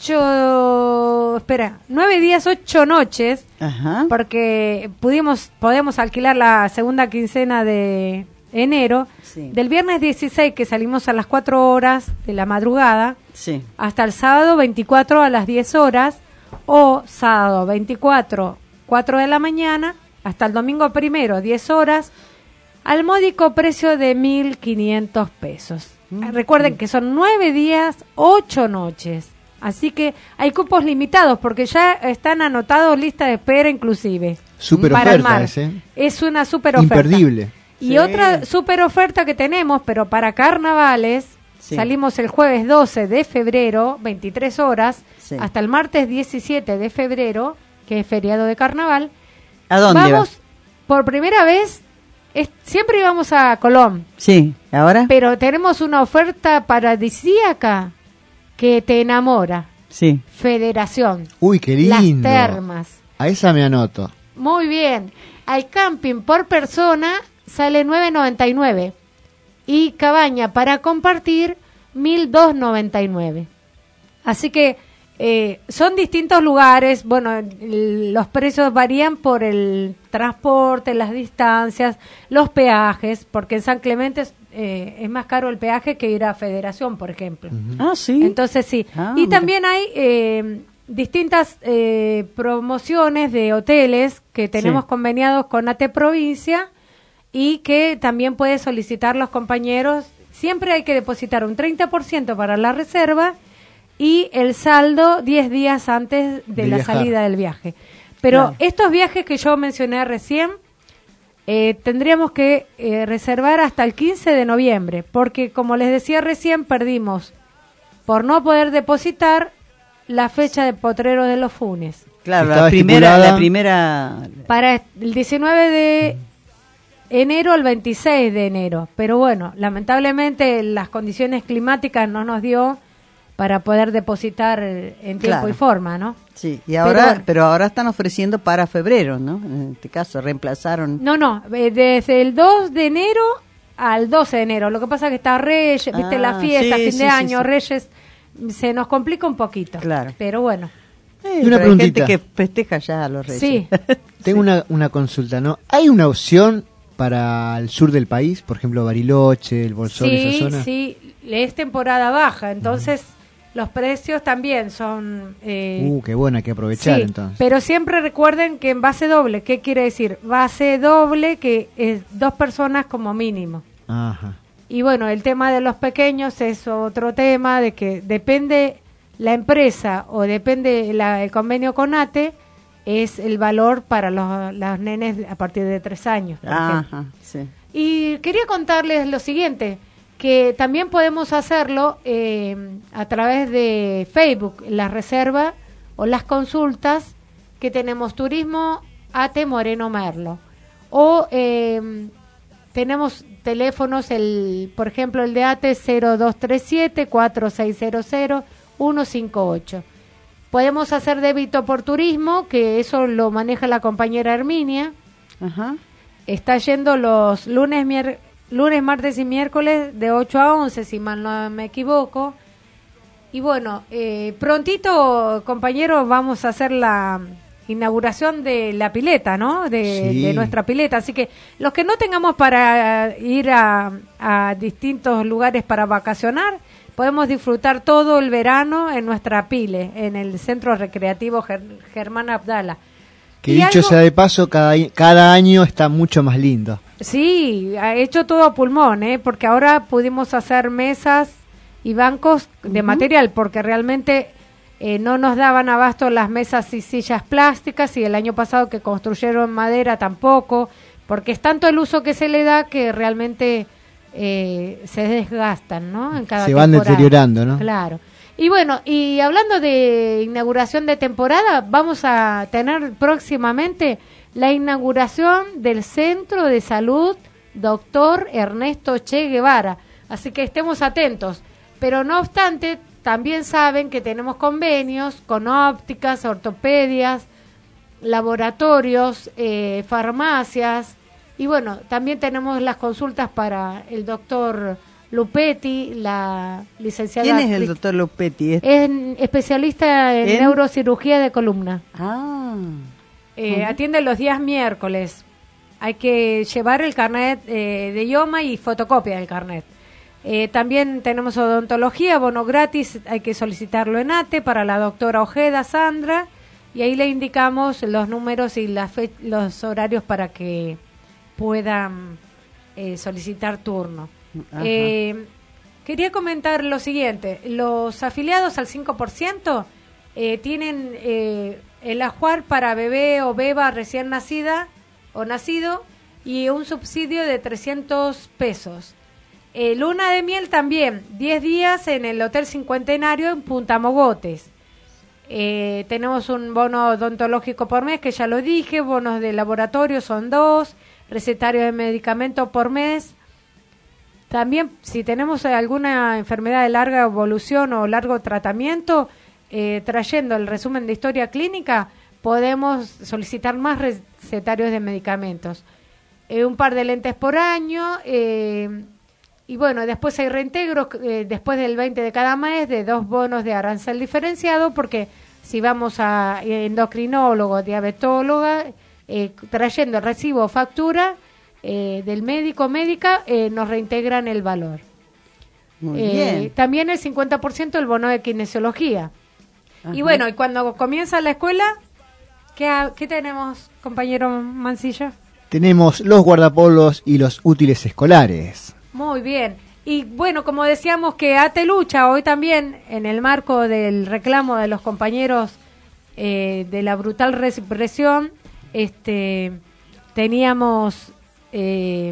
Speaker 5: ocho, espera, nueve días, ocho noches,
Speaker 1: Ajá.
Speaker 5: porque pudimos, podemos alquilar la segunda quincena de enero,
Speaker 1: Sí.
Speaker 5: del viernes dieciséis que salimos a las cuatro horas de la madrugada,
Speaker 1: Sí.
Speaker 5: hasta el sábado veinticuatro a las diez horas, o sábado veinticuatro, cuatro de la mañana, hasta el domingo primero, diez horas, al módico precio de mil quinientos pesos.
Speaker 1: Mm.
Speaker 5: Recuerden que son nueve días, ocho noches. Así que hay cupos limitados porque ya están anotados lista de espera inclusive.
Speaker 2: Super
Speaker 5: para el
Speaker 2: oferta
Speaker 5: mar.
Speaker 2: ese.
Speaker 5: Es una super oferta.
Speaker 2: Imperdible.
Speaker 5: Y
Speaker 1: Sí.
Speaker 5: otra super oferta que tenemos, pero para carnavales,
Speaker 1: Sí.
Speaker 5: salimos el jueves doce de febrero, veintitrés horas,
Speaker 1: Sí.
Speaker 5: hasta el martes diecisiete de febrero, que es feriado de carnaval.
Speaker 1: ¿A dónde
Speaker 5: Vamos
Speaker 1: vas?
Speaker 5: por primera vez, es- siempre íbamos a Colón,
Speaker 1: Sí, ¿ahora?
Speaker 5: pero tenemos una oferta paradisíaca que te enamora.
Speaker 1: Sí.
Speaker 5: Federación.
Speaker 2: Uy, qué
Speaker 5: Las
Speaker 2: lindo.
Speaker 5: termas.
Speaker 2: A esa me anoto.
Speaker 5: Muy bien. Al camping por persona sale nueve noventa y nueve y cabaña para compartir mil doscientos noventa y nueve. Así que eh, son distintos lugares. Bueno, el- los precios varían por el transporte, las distancias, los peajes, porque en San Clemente es, eh, es más caro el peaje que ir a Federación, por ejemplo.
Speaker 1: Ah, sí.
Speaker 5: Entonces sí.
Speaker 1: Ah,
Speaker 5: y
Speaker 1: mira.
Speaker 5: también hay eh, distintas eh, promociones de hoteles que tenemos
Speaker 1: Sí.
Speaker 5: conveniados con A T Provincia y que también puede solicitar los compañeros. Siempre hay que depositar un treinta por ciento para la reserva y el saldo diez días antes de,
Speaker 2: De
Speaker 5: la
Speaker 2: viajar.
Speaker 5: salida del viaje. Pero
Speaker 1: Claro.
Speaker 5: estos viajes que yo mencioné recién, eh, tendríamos que eh, reservar hasta el quince de noviembre, porque como les decía recién, perdimos por no poder depositar la fecha de Potrero de los Funes.
Speaker 1: Claro,
Speaker 2: Estaba
Speaker 1: la primera,
Speaker 2: estipulada-
Speaker 1: la primera...
Speaker 5: Para el diecinueve de enero al veintiséis de enero. Pero bueno, lamentablemente las condiciones climáticas no nos dio para poder depositar en tiempo
Speaker 1: Claro.
Speaker 5: y forma, ¿no?
Speaker 1: Sí, y ahora,
Speaker 5: bueno.
Speaker 1: pero ahora están ofreciendo para febrero, ¿no? En este caso, reemplazaron...
Speaker 5: No, no, eh, desde el dos de enero al doce de enero. Lo que pasa es que está Reyes, viste,
Speaker 1: Ah,
Speaker 5: la fiesta,
Speaker 1: sí,
Speaker 5: fin
Speaker 1: sí,
Speaker 5: de
Speaker 1: sí,
Speaker 5: año,
Speaker 1: sí.
Speaker 5: Reyes, se nos complica un poquito.
Speaker 1: Claro.
Speaker 5: Pero bueno,
Speaker 1: Eh,
Speaker 2: Y una
Speaker 1: pero hay gente
Speaker 2: preguntita.
Speaker 1: que festeja ya a los reyes.
Speaker 5: sí.
Speaker 2: Tengo una, una consulta, ¿no? ¿Hay una opción para el sur del país? Por ejemplo, Bariloche, el Bolsón, esa
Speaker 5: Sí,
Speaker 2: zona.
Speaker 5: sí, es temporada baja, entonces los precios también son... eh,
Speaker 2: Uh, qué bueno, hay que aprovechar
Speaker 5: sí,
Speaker 2: entonces.
Speaker 5: pero siempre recuerden que en base doble, ¿qué quiere decir? Base doble que es dos personas como mínimo.
Speaker 2: Ajá.
Speaker 5: Y bueno, el tema de los pequeños es otro tema, de que depende la empresa o depende la, el convenio con ATE, es el valor para los, los nenes a partir de tres años. Por
Speaker 1: Ajá, sí.
Speaker 5: Y quería contarles lo siguiente, que también podemos hacerlo eh, a través de Facebook, la reserva o las consultas que tenemos Turismo ATE Moreno Merlo. O eh, tenemos teléfonos, el por ejemplo el de ATE cero dos tres siete, cuatro seis cero cero, uno cinco ocho. Podemos hacer débito por turismo, que eso lo maneja la compañera Herminia.
Speaker 1: Ajá. Está
Speaker 5: yendo los lunes, mier lunes, martes y miércoles de ocho a once, si mal no me equivoco. Y bueno, eh, prontito, compañeros, vamos a hacer la inauguración de la pileta, ¿no? De,
Speaker 2: sí.
Speaker 5: de nuestra pileta. Así que los que no tengamos para ir a, a distintos lugares para vacacionar, podemos disfrutar todo el verano en nuestra pile, en el Centro Recreativo Ger Germán Abdala.
Speaker 2: Que dicho algo, sea de paso, cada, cada año está mucho más lindo.
Speaker 5: Sí, ha hecho todo a pulmón, ¿eh? Porque ahora pudimos hacer mesas y bancos de uh-huh. material, porque realmente eh, no nos daban abasto las mesas y sillas plásticas, y el año pasado que construyeron madera tampoco, porque es tanto el uso que se le da que realmente eh, se desgastan, ¿no? En cada
Speaker 2: se van
Speaker 5: temporada.
Speaker 2: deteriorando, ¿no?
Speaker 5: Claro. Y bueno, y hablando de inauguración de temporada, vamos a tener próximamente la inauguración del Centro de Salud Doctor Ernesto Che Guevara. Así que estemos atentos. Pero no obstante, también saben que tenemos convenios con ópticas, ortopedias, laboratorios, eh, farmacias. Y bueno, también tenemos las consultas para el doctor Lupetti, la licenciada.
Speaker 1: ¿Quién es el doctor Lupetti?
Speaker 5: Es especialista en, ¿En? neurocirugía de columna.
Speaker 1: Ah.
Speaker 5: Eh, uh-huh. Atiende los días miércoles. Hay que llevar el carnet eh, de idioma y fotocopia del carnet. Eh, también tenemos odontología, bono gratis, hay que solicitarlo en ATE para la doctora Ojeda Sandra, y ahí le indicamos los números y la fe los horarios para que puedan eh, solicitar turno. Eh, quería comentar lo siguiente, los afiliados al cinco por ciento eh, tienen eh, el ajuar para bebé o beba recién nacida o nacido y un subsidio de trescientos pesos. Eh, luna de miel también, diez días en el Hotel Cincuentenario en Punta Mogotes. Eh, tenemos un bono odontológico por mes, que ya lo dije, bonos de laboratorio son dos, recetarios de medicamento por mes. También, si tenemos alguna enfermedad de larga evolución o largo tratamiento, eh, trayendo el resumen de historia clínica, podemos solicitar más recetarios de medicamentos. Eh, un par de lentes por año, eh, y bueno, después hay reintegros eh, después del veinte de cada mes de dos bonos de arancel diferenciado, porque si vamos a endocrinólogo, diabetóloga, eh, trayendo el recibo o factura eh, del médico o médica, eh, nos reintegran el valor.
Speaker 1: Muy
Speaker 5: eh,
Speaker 1: bien.
Speaker 5: También el cincuenta por ciento del bono de kinesiología. Ajá. Y bueno, y cuando comienza la escuela, ¿qué, qué tenemos, compañero Mancilla?
Speaker 2: Tenemos los guardapolos y los útiles escolares.
Speaker 5: Muy bien. Y bueno, como decíamos que ATE lucha hoy también en el marco del reclamo de los compañeros eh, de la brutal represión, este, teníamos eh,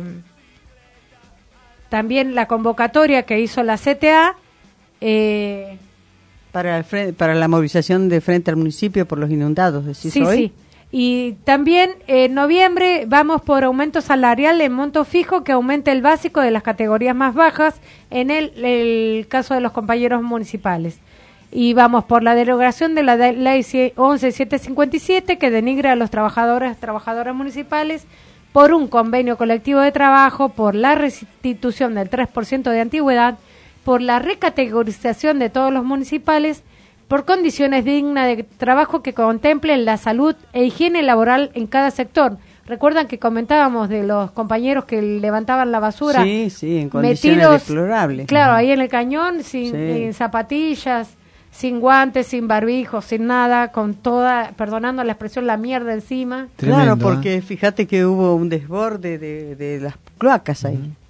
Speaker 5: también la convocatoria que hizo la C T A eh,
Speaker 1: para, el frente, para la movilización de frente al municipio por los inundados, ¿decís
Speaker 5: sí,
Speaker 1: hoy?
Speaker 5: Sí. Y también en noviembre vamos por aumento salarial en monto fijo, que aumente el básico de las categorías más bajas en el, el caso de los compañeros municipales. Y vamos por la derogación de la de, ley once mil setecientos cincuenta y siete, que denigra a los trabajadores trabajadoras municipales por un convenio colectivo de trabajo, por la restitución del tres por ciento de antigüedad, por la recategorización de todos los municipales, por condiciones dignas de trabajo que contemplen la salud e higiene laboral en cada sector. Recuerdan que comentábamos de los compañeros que levantaban la basura.
Speaker 1: Sí, sí, en condiciones
Speaker 5: metidos,
Speaker 1: deplorables.
Speaker 5: Claro, ahí en el cañón, sin
Speaker 1: sí.
Speaker 5: en zapatillas, sin guantes, sin barbijo, sin nada, con toda, perdonando la expresión, la mierda encima.
Speaker 1: Tremendo, claro, porque ¿eh? Fíjate que hubo un desborde de, de las cloacas ahí.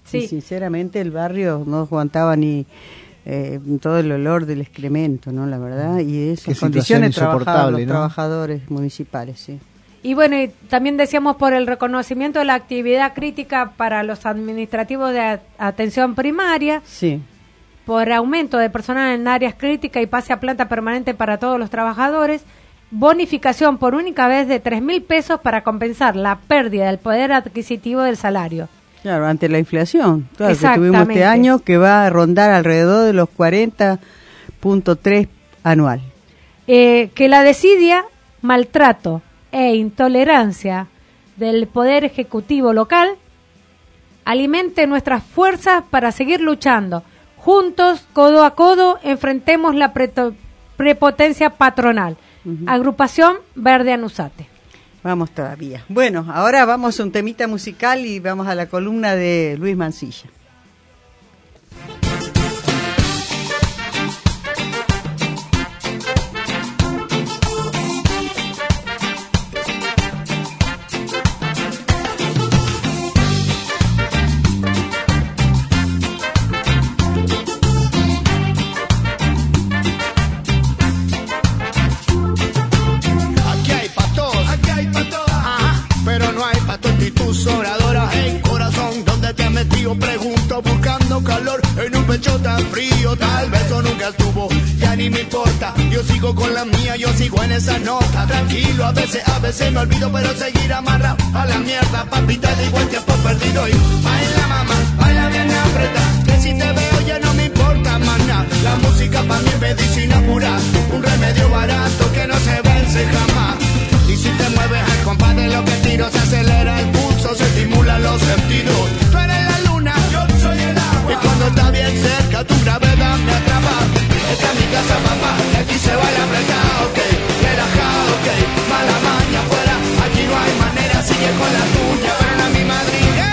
Speaker 5: Sí.
Speaker 1: Y sinceramente el barrio no aguantaba ni eh, todo el olor del excremento, ¿no? La verdad, y esas condiciones trabajaban los ¿no? trabajadores municipales, sí.
Speaker 5: Y bueno, y también decíamos por el reconocimiento de la actividad crítica para los administrativos de a- atención primaria.
Speaker 1: Sí.
Speaker 5: Por aumento de personal en áreas críticas y pase a planta permanente para todos los trabajadores, bonificación por única vez de tres mil pesos para compensar la pérdida del poder adquisitivo del salario.
Speaker 1: Claro, ante la inflación, claro, que tuvimos este año que va a rondar alrededor de los cuarenta punto tres anual.
Speaker 5: Eh, que la desidia, maltrato e intolerancia del poder ejecutivo local alimente nuestras fuerzas para seguir luchando. Juntos, codo a codo, enfrentemos la preto- prepotencia patronal. Uh-huh. Agrupación Verde Anusate.
Speaker 1: Vamos todavía. Bueno, ahora vamos a un temita musical y vamos a la columna de Luis Mancilla.
Speaker 4: Pregunto buscando calor en un pecho tan frío. Tal vez eso nunca estuvo, ya ni me importa. Yo sigo con la mía, yo sigo en esa nota. Tranquilo, a veces, a veces me olvido, pero seguir amarrado a la mierda. Papi, te digo el tiempo perdido. Y baila mamá, baila bien apretada, que si te veo ya no me importa más nada. La música para mí es medicina pura, un remedio barato que no se vence jamás. Y si te mueves al compás de lo que tiro, se acelera el pulso, se estimula los sentidos. Tú eres la luna, yo soy el agua. Y cuando está bien cerca, tu gravedad me atrapa. Esta es mi casa, papá, y aquí se baila apretado, ok. Relajado, ok. Mala maña afuera, aquí no hay manera, sigue con la tuya, pero en la misma madriguera.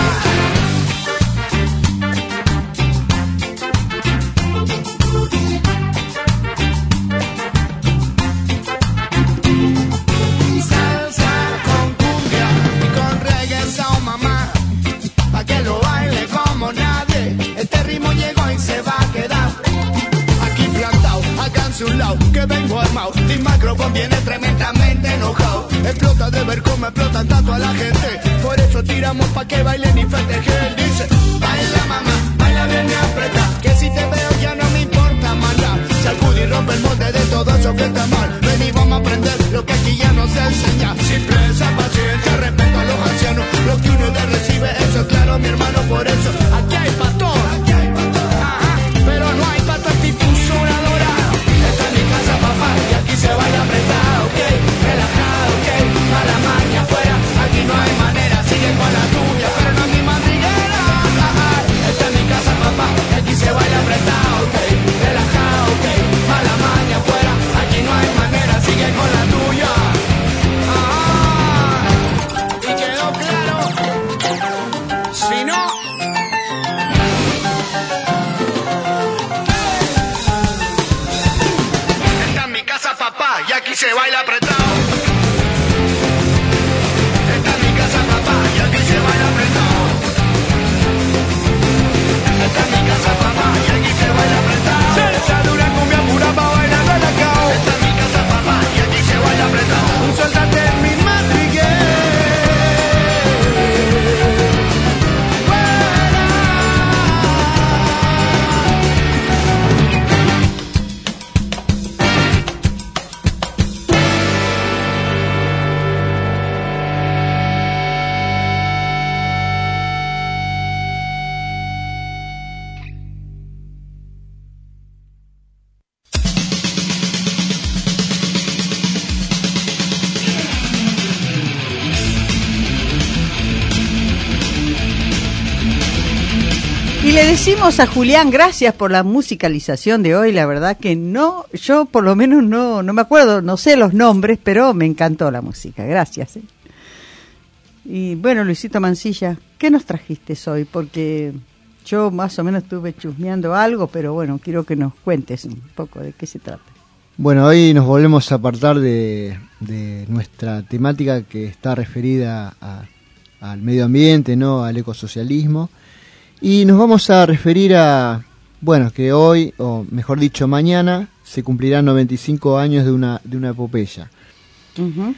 Speaker 4: Un lado, que vengo armado, mi micrófono viene tremendamente enojado. Explota de ver cómo explotan tanto a la gente, por eso tiramos pa' que bailen y festejen. Dice, baila mamá, baila bien y aprieta, que si te veo ya no me importa más nada. Sacude y rompe el molde de todo eso que está mal. Ven y vamos a aprender lo que aquí ya nos enseña. Simpleza, paciencia, respeto a los ancianos. Lo que uno le recibe, eso es claro, mi hermano, por eso aquí hay pa' todo, aquí hay pa' todo. Ajá, pero no hay pa' todo tipo sonadora. Y aquí se baila apretado, ok, relajado, ok, a la maña afuera, aquí no hay manera, sigue con la tuya, pero no es mi madriguera. Esta es mi casa, papá, y aquí se baila apretado, ok, relajado, ok, a la maña afuera, aquí no hay manera, sigue con la tuya. Ah, y quedó claro, si no... Y aquí se baila apretado. Esta es mi casa, papá, y aquí se baila apretado. Esta es mi casa, papá, y aquí se baila apretado. Salsa dura, cumbia pura pa' bailar relajado. Esta es mi casa, papá, y aquí se baila apretado. Un soldate en mi madriguera.
Speaker 1: Y le decimos a Julián, gracias por la musicalización de hoy, la verdad que no, yo por lo menos no, no me acuerdo, no sé los nombres, pero me encantó la música, gracias. ¿eh? Y bueno, Luisito Mancilla, ¿qué nos trajiste hoy? Porque yo más o menos estuve chusmeando algo, pero bueno, quiero que nos cuentes un poco de qué se trata.
Speaker 2: Bueno, hoy nos volvemos a apartar de, de nuestra temática que está referida a, al medio ambiente, no al ecosocialismo. Y nos vamos a referir a, bueno, que hoy, o mejor dicho mañana, se cumplirán noventa y cinco años de una, de una epopeya.
Speaker 1: Uh-huh.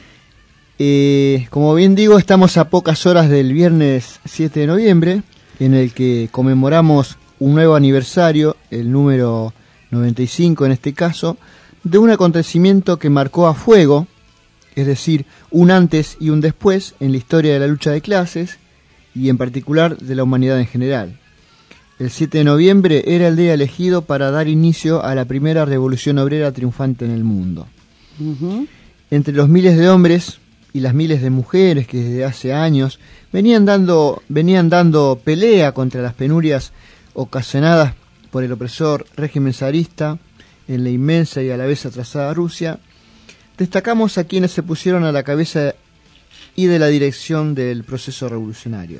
Speaker 2: Eh, como bien digo, estamos a pocas horas del viernes siete de noviembre, en el que conmemoramos un nuevo aniversario, el número noventa y cinco en este caso, de un acontecimiento que marcó a fuego, es decir, un antes y un después en la historia de la lucha de clases y en particular de la humanidad en general. El siete de noviembre era el día elegido para dar inicio a la primera revolución obrera triunfante en el mundo.
Speaker 1: Uh-huh.
Speaker 2: Entre los miles de hombres y las miles de mujeres que desde hace años venían dando, venían dando pelea contra las penurias ocasionadas por el opresor régimen zarista en la inmensa y a la vez atrasada Rusia, destacamos a quienes se pusieron a la cabeza y de la dirección del proceso revolucionario.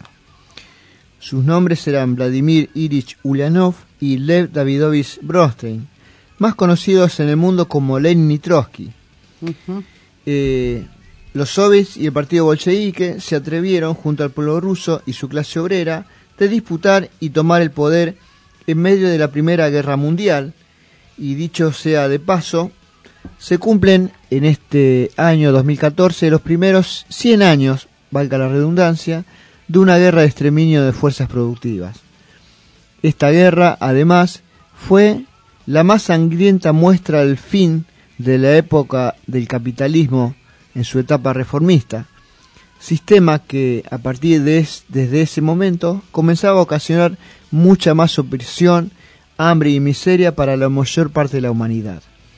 Speaker 2: Sus nombres eran Vladimir Ilich Ulyanov y Lev Davidovich Bronstein, más conocidos en el mundo como Lenin y Trotsky.
Speaker 1: Uh-huh.
Speaker 2: Eh, los soviets y el partido bolchevique se atrevieron, junto al pueblo ruso y su clase obrera, de disputar y tomar el poder en medio de la Primera Guerra Mundial, y dicho sea de paso, se cumplen en este año dos mil catorce los primeros cien años, valga la redundancia, de una guerra de exterminio de fuerzas productivas. Esta guerra, además, fue la más sangrienta muestra del fin de la época del capitalismo en su etapa reformista, sistema que a partir de es, desde ese momento comenzaba a ocasionar mucha más opresión, hambre y miseria para la mayor parte de la humanidad.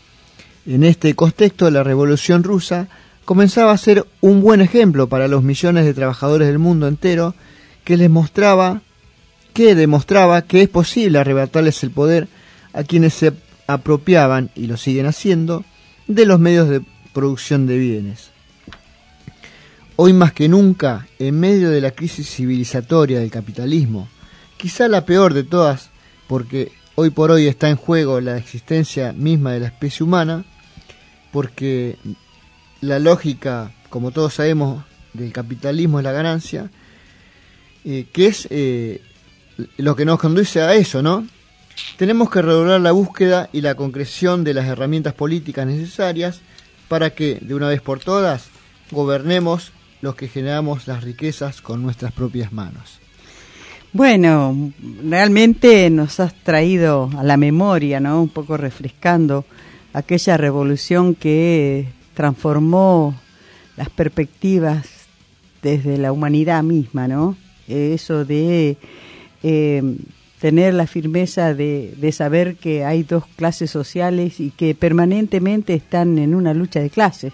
Speaker 2: En este contexto, la Revolución Rusa comenzaba a ser un buen ejemplo para los millones de trabajadores del mundo entero, que les mostraba, que demostraba que es posible arrebatarles el poder a quienes se apropiaban, y lo siguen haciendo, de los medios de producción de bienes. Hoy más que nunca, en medio de la crisis civilizatoria del capitalismo, quizá la peor de todas, porque hoy por hoy está en juego la existencia misma de la especie humana, porque la lógica, como todos sabemos, del capitalismo es la ganancia, eh, que es eh, lo que nos conduce a eso, ¿no? Tenemos que redoblar la búsqueda y la concreción de las herramientas políticas necesarias para que, de una vez por todas, gobernemos los que generamos las riquezas con nuestras propias manos.
Speaker 1: Bueno, realmente nos has traído a la memoria, ¿no? Un poco refrescando aquella revolución que transformó las perspectivas desde la humanidad misma, ¿no? Eso de eh, tener la firmeza de, de saber que hay dos clases sociales y que permanentemente están en una lucha de clases,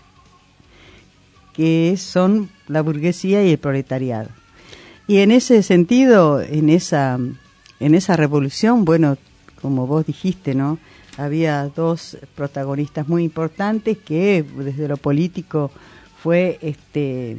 Speaker 1: que son la burguesía y el proletariado. Y en ese sentido, en esa en esa revolución, bueno, como vos dijiste, ¿no? Había dos protagonistas muy importantes que desde lo político fue este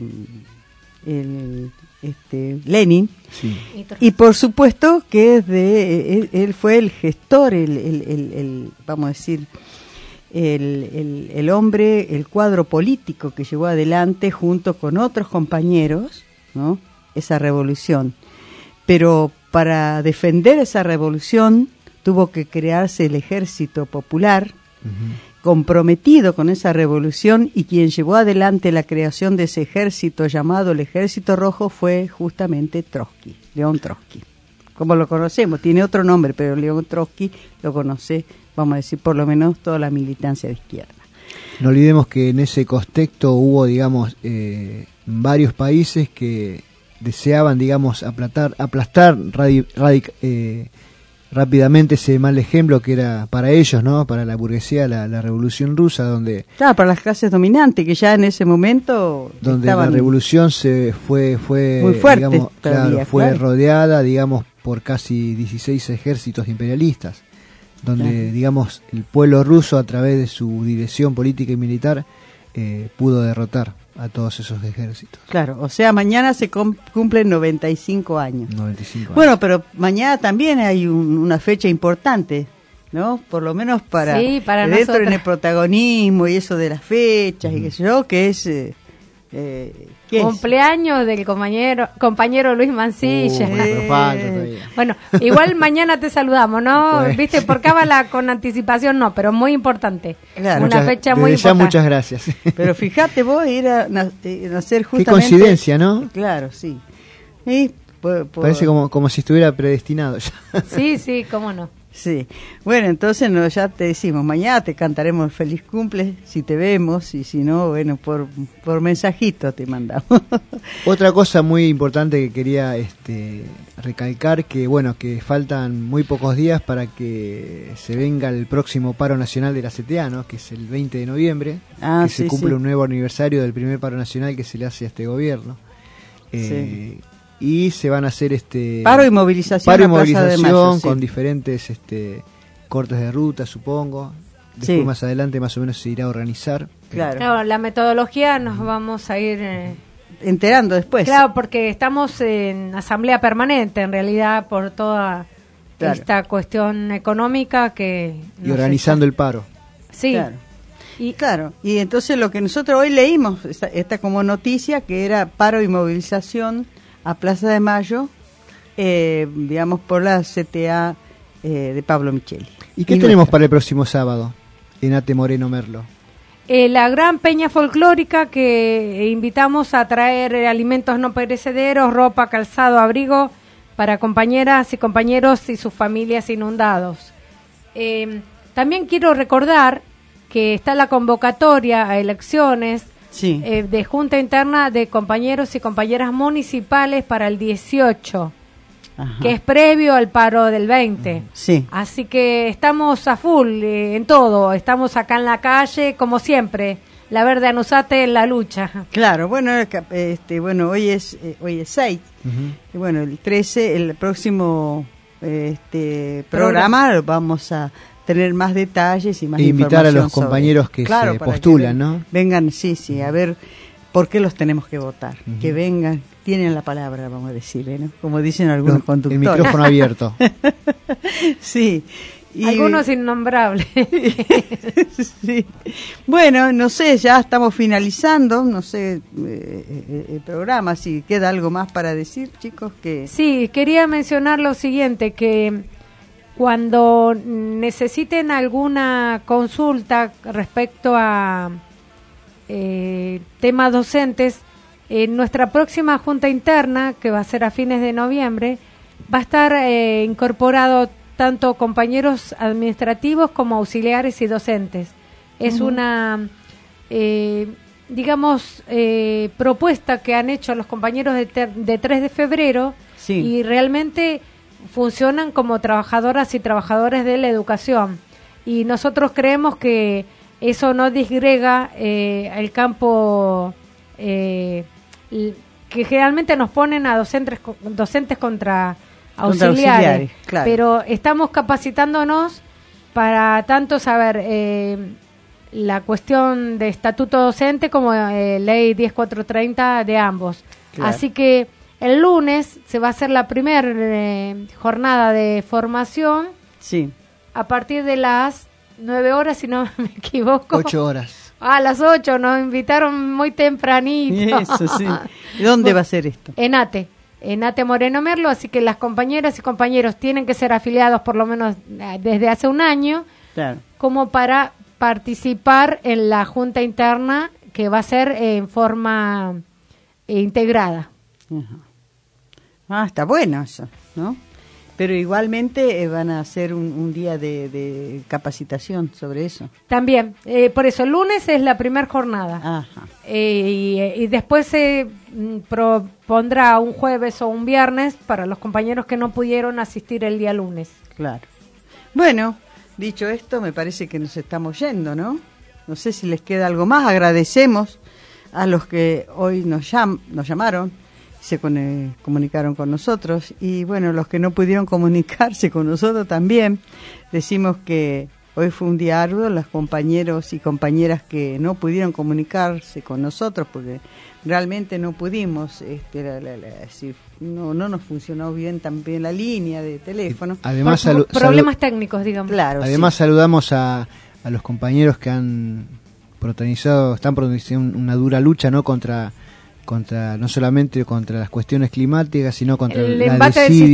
Speaker 1: el este Lenin,
Speaker 2: sí.
Speaker 1: Y por supuesto que de él, él fue el gestor, el, el, el, el vamos a decir el, el, el hombre, el cuadro político que llevó adelante junto con otros compañeros, ¿no? Esa revolución. Pero para defender esa revolución tuvo que crearse el Ejército Popular, uh-huh, comprometido con esa revolución, y quien llevó adelante la creación de ese ejército llamado el Ejército Rojo fue justamente Trotsky, León Trotsky. Como lo conocemos, tiene otro nombre, pero León Trotsky lo conoce, vamos a decir, por lo menos toda la militancia de izquierda.
Speaker 2: No olvidemos que en ese contexto hubo, digamos, eh, varios países que deseaban, digamos, aplatar, aplastar radi, radi, eh, rápidamente ese mal ejemplo que era para ellos, ¿no? Para la burguesía, la, la Revolución Rusa, donde...
Speaker 1: Claro, para las clases dominantes, que ya en ese momento
Speaker 2: donde
Speaker 1: estaban
Speaker 2: la revolución se fue, fue
Speaker 1: muy fuerte,
Speaker 2: digamos,
Speaker 1: todavía,
Speaker 2: claro, fue
Speaker 1: claro.
Speaker 2: rodeada, digamos, por casi dieciséis ejércitos imperialistas, donde, claro, digamos, el pueblo ruso, a través de su dirección política y militar, eh, pudo derrotar a todos esos ejércitos.
Speaker 1: Claro, o sea, mañana se cumplen noventa y cinco años.
Speaker 2: noventa y cinco años.
Speaker 1: Bueno, pero mañana también hay un, una fecha importante, ¿no? Por lo menos para,
Speaker 5: sí, para
Speaker 1: dentro
Speaker 5: nosotros.
Speaker 1: en el protagonismo y eso de las fechas, uh-huh, y qué sé yo, que es... Eh, eh, ¿qué
Speaker 5: cumpleaños
Speaker 1: es?
Speaker 5: del compañero compañero Luis Mancilla.
Speaker 2: Uh, pero falta todavía.
Speaker 5: Bueno, igual mañana te saludamos, ¿no?
Speaker 2: Bueno.
Speaker 5: Viste, por cábala con anticipación no, pero muy importante.
Speaker 2: Claro,
Speaker 5: una
Speaker 2: muchas,
Speaker 5: fecha muy
Speaker 2: desde ya
Speaker 5: importante.
Speaker 2: muchas gracias.
Speaker 1: Pero fíjate vos, ir a na- eh, nacer justamente...
Speaker 2: Qué coincidencia, ¿no?
Speaker 1: Claro, sí. Y, por, por-
Speaker 2: Parece como, como si estuviera predestinado ya.
Speaker 5: Sí, sí, cómo no.
Speaker 1: Sí, bueno, entonces no, ya te decimos, mañana te cantaremos feliz cumple, si te vemos, y si no, bueno, por, por mensajito te mandamos.
Speaker 2: Otra cosa muy importante que quería este, recalcar, que bueno, que faltan muy pocos días para que se venga el próximo paro nacional de la C T A, ¿no? Que es el veinte de noviembre,
Speaker 1: Ah,
Speaker 2: que
Speaker 1: sí,
Speaker 2: se cumple
Speaker 1: sí.
Speaker 2: un nuevo aniversario del primer paro nacional que se le hace a este gobierno. Eh,
Speaker 1: Sí.
Speaker 2: Y se van a hacer este
Speaker 1: Paro y movilización
Speaker 2: paro y
Speaker 1: a Plaza de
Speaker 2: movilización
Speaker 1: Mayo, sí.
Speaker 2: con diferentes este, cortes de ruta, supongo. Después
Speaker 1: Sí.
Speaker 2: más adelante más o menos se irá a organizar.
Speaker 1: Claro.
Speaker 5: Claro, la metodología nos vamos a ir... eh,
Speaker 1: Enterando después.
Speaker 5: Claro, porque estamos en asamblea permanente, en realidad, por toda
Speaker 1: Claro.
Speaker 5: esta cuestión económica que...
Speaker 2: Y
Speaker 5: nos
Speaker 2: organizando el paro.
Speaker 5: está- Sí,
Speaker 1: Claro. Y claro, y entonces lo que nosotros hoy leímos, esta, esta como noticia, que era paro y movilización a Plaza de Mayo, eh, digamos, por la C T A eh, de Pablo Micheli.
Speaker 2: ¿Y qué
Speaker 1: Y
Speaker 2: tenemos
Speaker 1: nuestra.
Speaker 2: para el próximo sábado en Ate Moreno Merlo?
Speaker 5: Eh, la gran peña folclórica que invitamos a traer eh, alimentos no perecederos, ropa, calzado, abrigo para compañeras y compañeros y sus familias inundados. Eh, también quiero recordar que está la convocatoria a elecciones
Speaker 1: Sí.
Speaker 5: eh, de Junta Interna de compañeros y compañeras municipales para el dieciocho,
Speaker 1: Ajá.
Speaker 5: que es previo al paro del veinte.
Speaker 1: Sí.
Speaker 5: Así que estamos a full eh, en todo, estamos acá en la calle, como siempre, la Verde Anusate en la lucha.
Speaker 1: Claro, bueno, este, bueno, hoy es eh, hoy es seis. Y bueno, el trece, el próximo eh, este programa lo vamos a tener más detalles y más
Speaker 2: E invitar a
Speaker 1: información
Speaker 2: los
Speaker 1: sobre-
Speaker 2: compañeros que
Speaker 1: Claro,
Speaker 2: se
Speaker 1: para
Speaker 2: postulan,
Speaker 1: que ven-
Speaker 2: ¿no?
Speaker 1: Vengan, sí, sí, a ver por qué los tenemos que votar.
Speaker 2: Ujú.
Speaker 1: Que vengan, tienen la palabra, vamos a decirle, ¿no? Como dicen algunos
Speaker 2: Los-
Speaker 1: conductores.
Speaker 2: el micrófono abierto.
Speaker 1: Sí. Y-
Speaker 5: Algunos innombrables.
Speaker 1: Sí. Bueno, no sé, ya estamos finalizando, no sé, eh, eh, el programa, si queda algo más para decir, chicos, que...
Speaker 5: Sí, quería mencionar lo siguiente, que cuando necesiten alguna consulta respecto a eh, temas docentes, en nuestra próxima junta interna, que va a ser a fines de noviembre, va a estar eh, incorporado tanto compañeros administrativos como auxiliares y docentes. Es
Speaker 1: Ujú.
Speaker 5: una, eh, digamos, eh, propuesta que han hecho los compañeros de, ter- de tres de febrero
Speaker 1: Sí.
Speaker 5: y realmente funcionan como trabajadoras y trabajadores de la educación. Y nosotros creemos que eso no disgrega eh, el campo eh, l- que generalmente nos ponen a docentes, co- docentes contra
Speaker 1: Contra
Speaker 5: auxiliares,
Speaker 1: auxiliares, claro.
Speaker 5: pero estamos capacitándonos para tanto saber eh, la cuestión de estatuto docente como eh, ley diez mil cuatrocientos treinta de ambos.
Speaker 1: Claro.
Speaker 5: Así que el lunes se va a hacer la primera eh, jornada de formación
Speaker 1: Sí.
Speaker 5: a partir de las nueve horas, si no me equivoco.
Speaker 2: Ocho horas.
Speaker 5: A las ocho, nos invitaron muy tempranito.
Speaker 1: Eso, sí. ¿Y dónde va a ser esto?
Speaker 5: En ATE, en ATE Moreno Merlo, así que las compañeras y compañeros tienen que ser afiliados por lo menos eh, desde hace un año,
Speaker 1: Claro.
Speaker 5: como para participar en la junta interna que va a ser eh, en forma eh, integrada.
Speaker 1: Ajá. Ah, está bueno eso, ¿no? Pero igualmente eh, van a hacer un, un día de, de capacitación sobre eso.
Speaker 5: También, eh, por eso el lunes es la primera jornada.
Speaker 1: Ajá.
Speaker 5: Eh, y, eh, y después se mm, propondrá un jueves o un viernes para los compañeros que no pudieron asistir el día lunes.
Speaker 1: Claro. Bueno, dicho esto, me parece que nos estamos yendo, ¿no? No sé si les queda algo más. Agradecemos a los que hoy nos, llam nos llamaron, se con eh, comunicaron con nosotros. Y bueno, los que no pudieron comunicarse con nosotros también. Decimos que hoy fue un día arduo. Los compañeros y compañeras que no pudieron comunicarse con nosotros, porque realmente no pudimos, este, la, la, la, si no, no nos funcionó bien también la línea de teléfono.
Speaker 2: Además,
Speaker 5: Por
Speaker 2: salu-
Speaker 5: problemas
Speaker 2: salu-
Speaker 5: técnicos, digamos.
Speaker 1: Claro,
Speaker 2: además
Speaker 1: sí.
Speaker 2: saludamos a, a los compañeros que han protagonizado, están protagonizando una dura lucha, ¿no? Contra, contra no solamente contra las cuestiones climáticas, sino contra
Speaker 5: El
Speaker 2: la
Speaker 5: embate del
Speaker 2: desidia,
Speaker 5: sistema.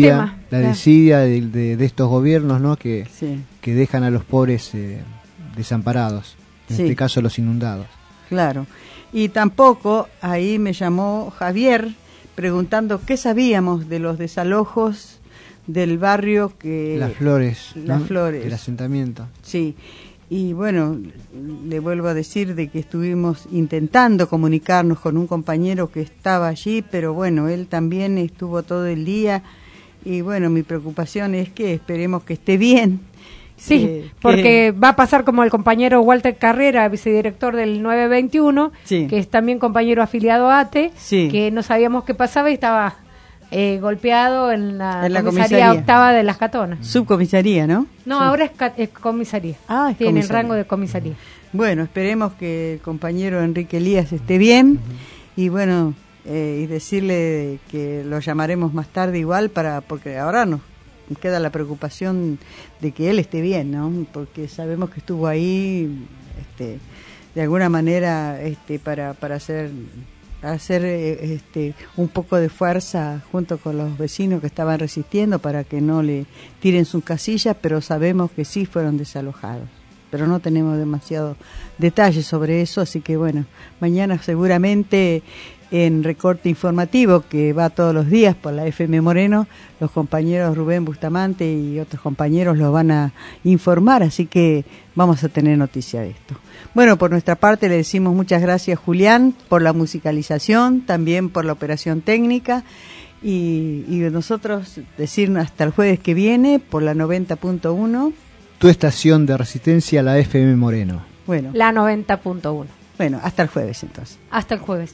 Speaker 2: la
Speaker 1: Ah.
Speaker 2: desidia de, de, de estos gobiernos, ¿no? Que,
Speaker 1: Sí.
Speaker 2: que dejan a los pobres eh, desamparados, en
Speaker 1: Sí.
Speaker 2: este caso los inundados.
Speaker 1: Claro. Y tampoco ahí me llamó Javier preguntando qué sabíamos de los desalojos del barrio que...
Speaker 2: Las Flores,
Speaker 1: Las
Speaker 2: ¿no?
Speaker 1: Flores.
Speaker 2: El asentamiento.
Speaker 1: Sí. Y bueno, le vuelvo a decir de que estuvimos intentando comunicarnos con un compañero que estaba allí, pero bueno, él también estuvo todo el día y bueno, mi preocupación es que esperemos que esté bien.
Speaker 5: Sí,
Speaker 1: que-
Speaker 5: porque
Speaker 1: que-
Speaker 5: va a pasar como el compañero Walter Carrera, vicedirector del nueve veintiuno,
Speaker 1: Sí.
Speaker 5: que es también compañero afiliado a ATE,
Speaker 1: Sí.
Speaker 5: que no sabíamos qué pasaba y estaba eh, golpeado en la,
Speaker 1: En la
Speaker 5: comisaría,
Speaker 1: comisaría.
Speaker 5: octava de Las Catonas.
Speaker 1: Subcomisaría, ¿no?
Speaker 5: No,
Speaker 1: Sí.
Speaker 5: ahora es, ca- es comisaría.
Speaker 1: Ah, es
Speaker 5: Tiene
Speaker 1: comisaría.
Speaker 5: el rango de comisaría.
Speaker 1: Bueno, esperemos que el compañero Enrique Elías esté bien y bueno, eh, y decirle que lo llamaremos más tarde igual para porque ahora nos queda la preocupación de que él esté bien, ¿no? Porque sabemos que estuvo ahí, este, de alguna manera, este, para para hacer hacer eh, este un poco de fuerza junto con los vecinos que estaban resistiendo para que no le tiren sus casillas, pero sabemos que sí fueron desalojados. Pero no tenemos demasiado detalles sobre eso, así que bueno, mañana seguramente en recorte informativo que va todos los días por la F M Moreno, los compañeros Rubén Bustamante y otros compañeros los van a informar, así que vamos a tener noticia de esto. Bueno, por nuestra parte le decimos muchas gracias, Julián, por la musicalización, también por la operación técnica y, y nosotros decirnos hasta el jueves que viene por la noventa punto uno.
Speaker 2: Tu estación de resistencia, la F M Moreno.
Speaker 1: Bueno,
Speaker 5: La noventa punto uno.
Speaker 1: bueno, hasta el jueves entonces.
Speaker 5: Hasta el jueves.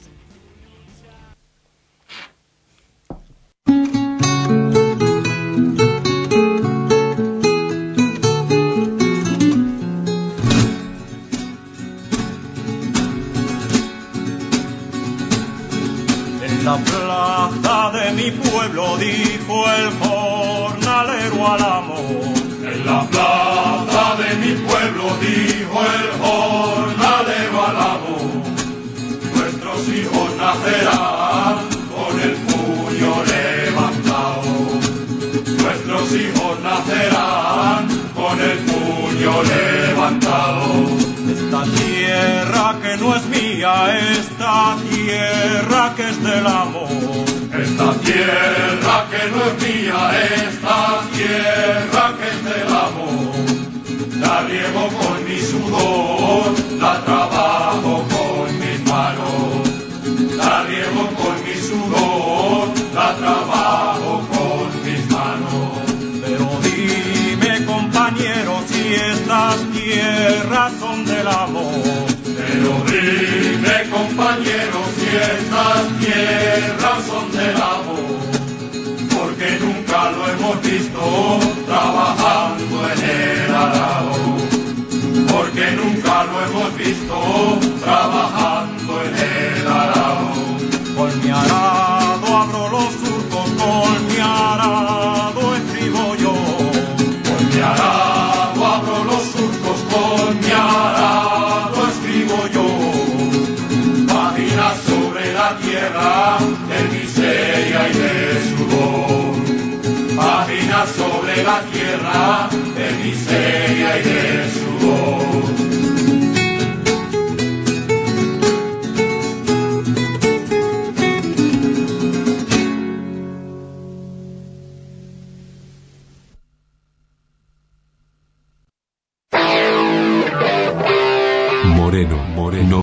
Speaker 6: En la plaza de mi pueblo dijo el jornalero al amo. En la plaza de mi pueblo dijo el jornalero al amo. Nuestros hijos nacerán con el puño levantado. Nuestros hijos nacerán con el puño levantado. Esta tierra que no es mía, esta tierra que es del amo. Esta tierra que no es mía, esta tierra que es del amo. La riego con mi sudor, la trabajo con mis manos. La riego con mi sudor, la trabajo con mis manos. Pero dime, compañero, si estas tierras son del amo. Pero dime, compañero, si estas tierras son del amo. Porque nunca lo hemos visto trabajando en el arado. Porque nunca lo hemos visto trabajando en el arado. Con mi arado abro los surcos, con mi arado escribo yo. Con mi arado abro los surcos, con mi arado escribo yo. Páginas sobre la tierra de miseria y de sudor. Páginas sobre la tierra de miseria y de sudor.
Speaker 15: Moreno, Moreno.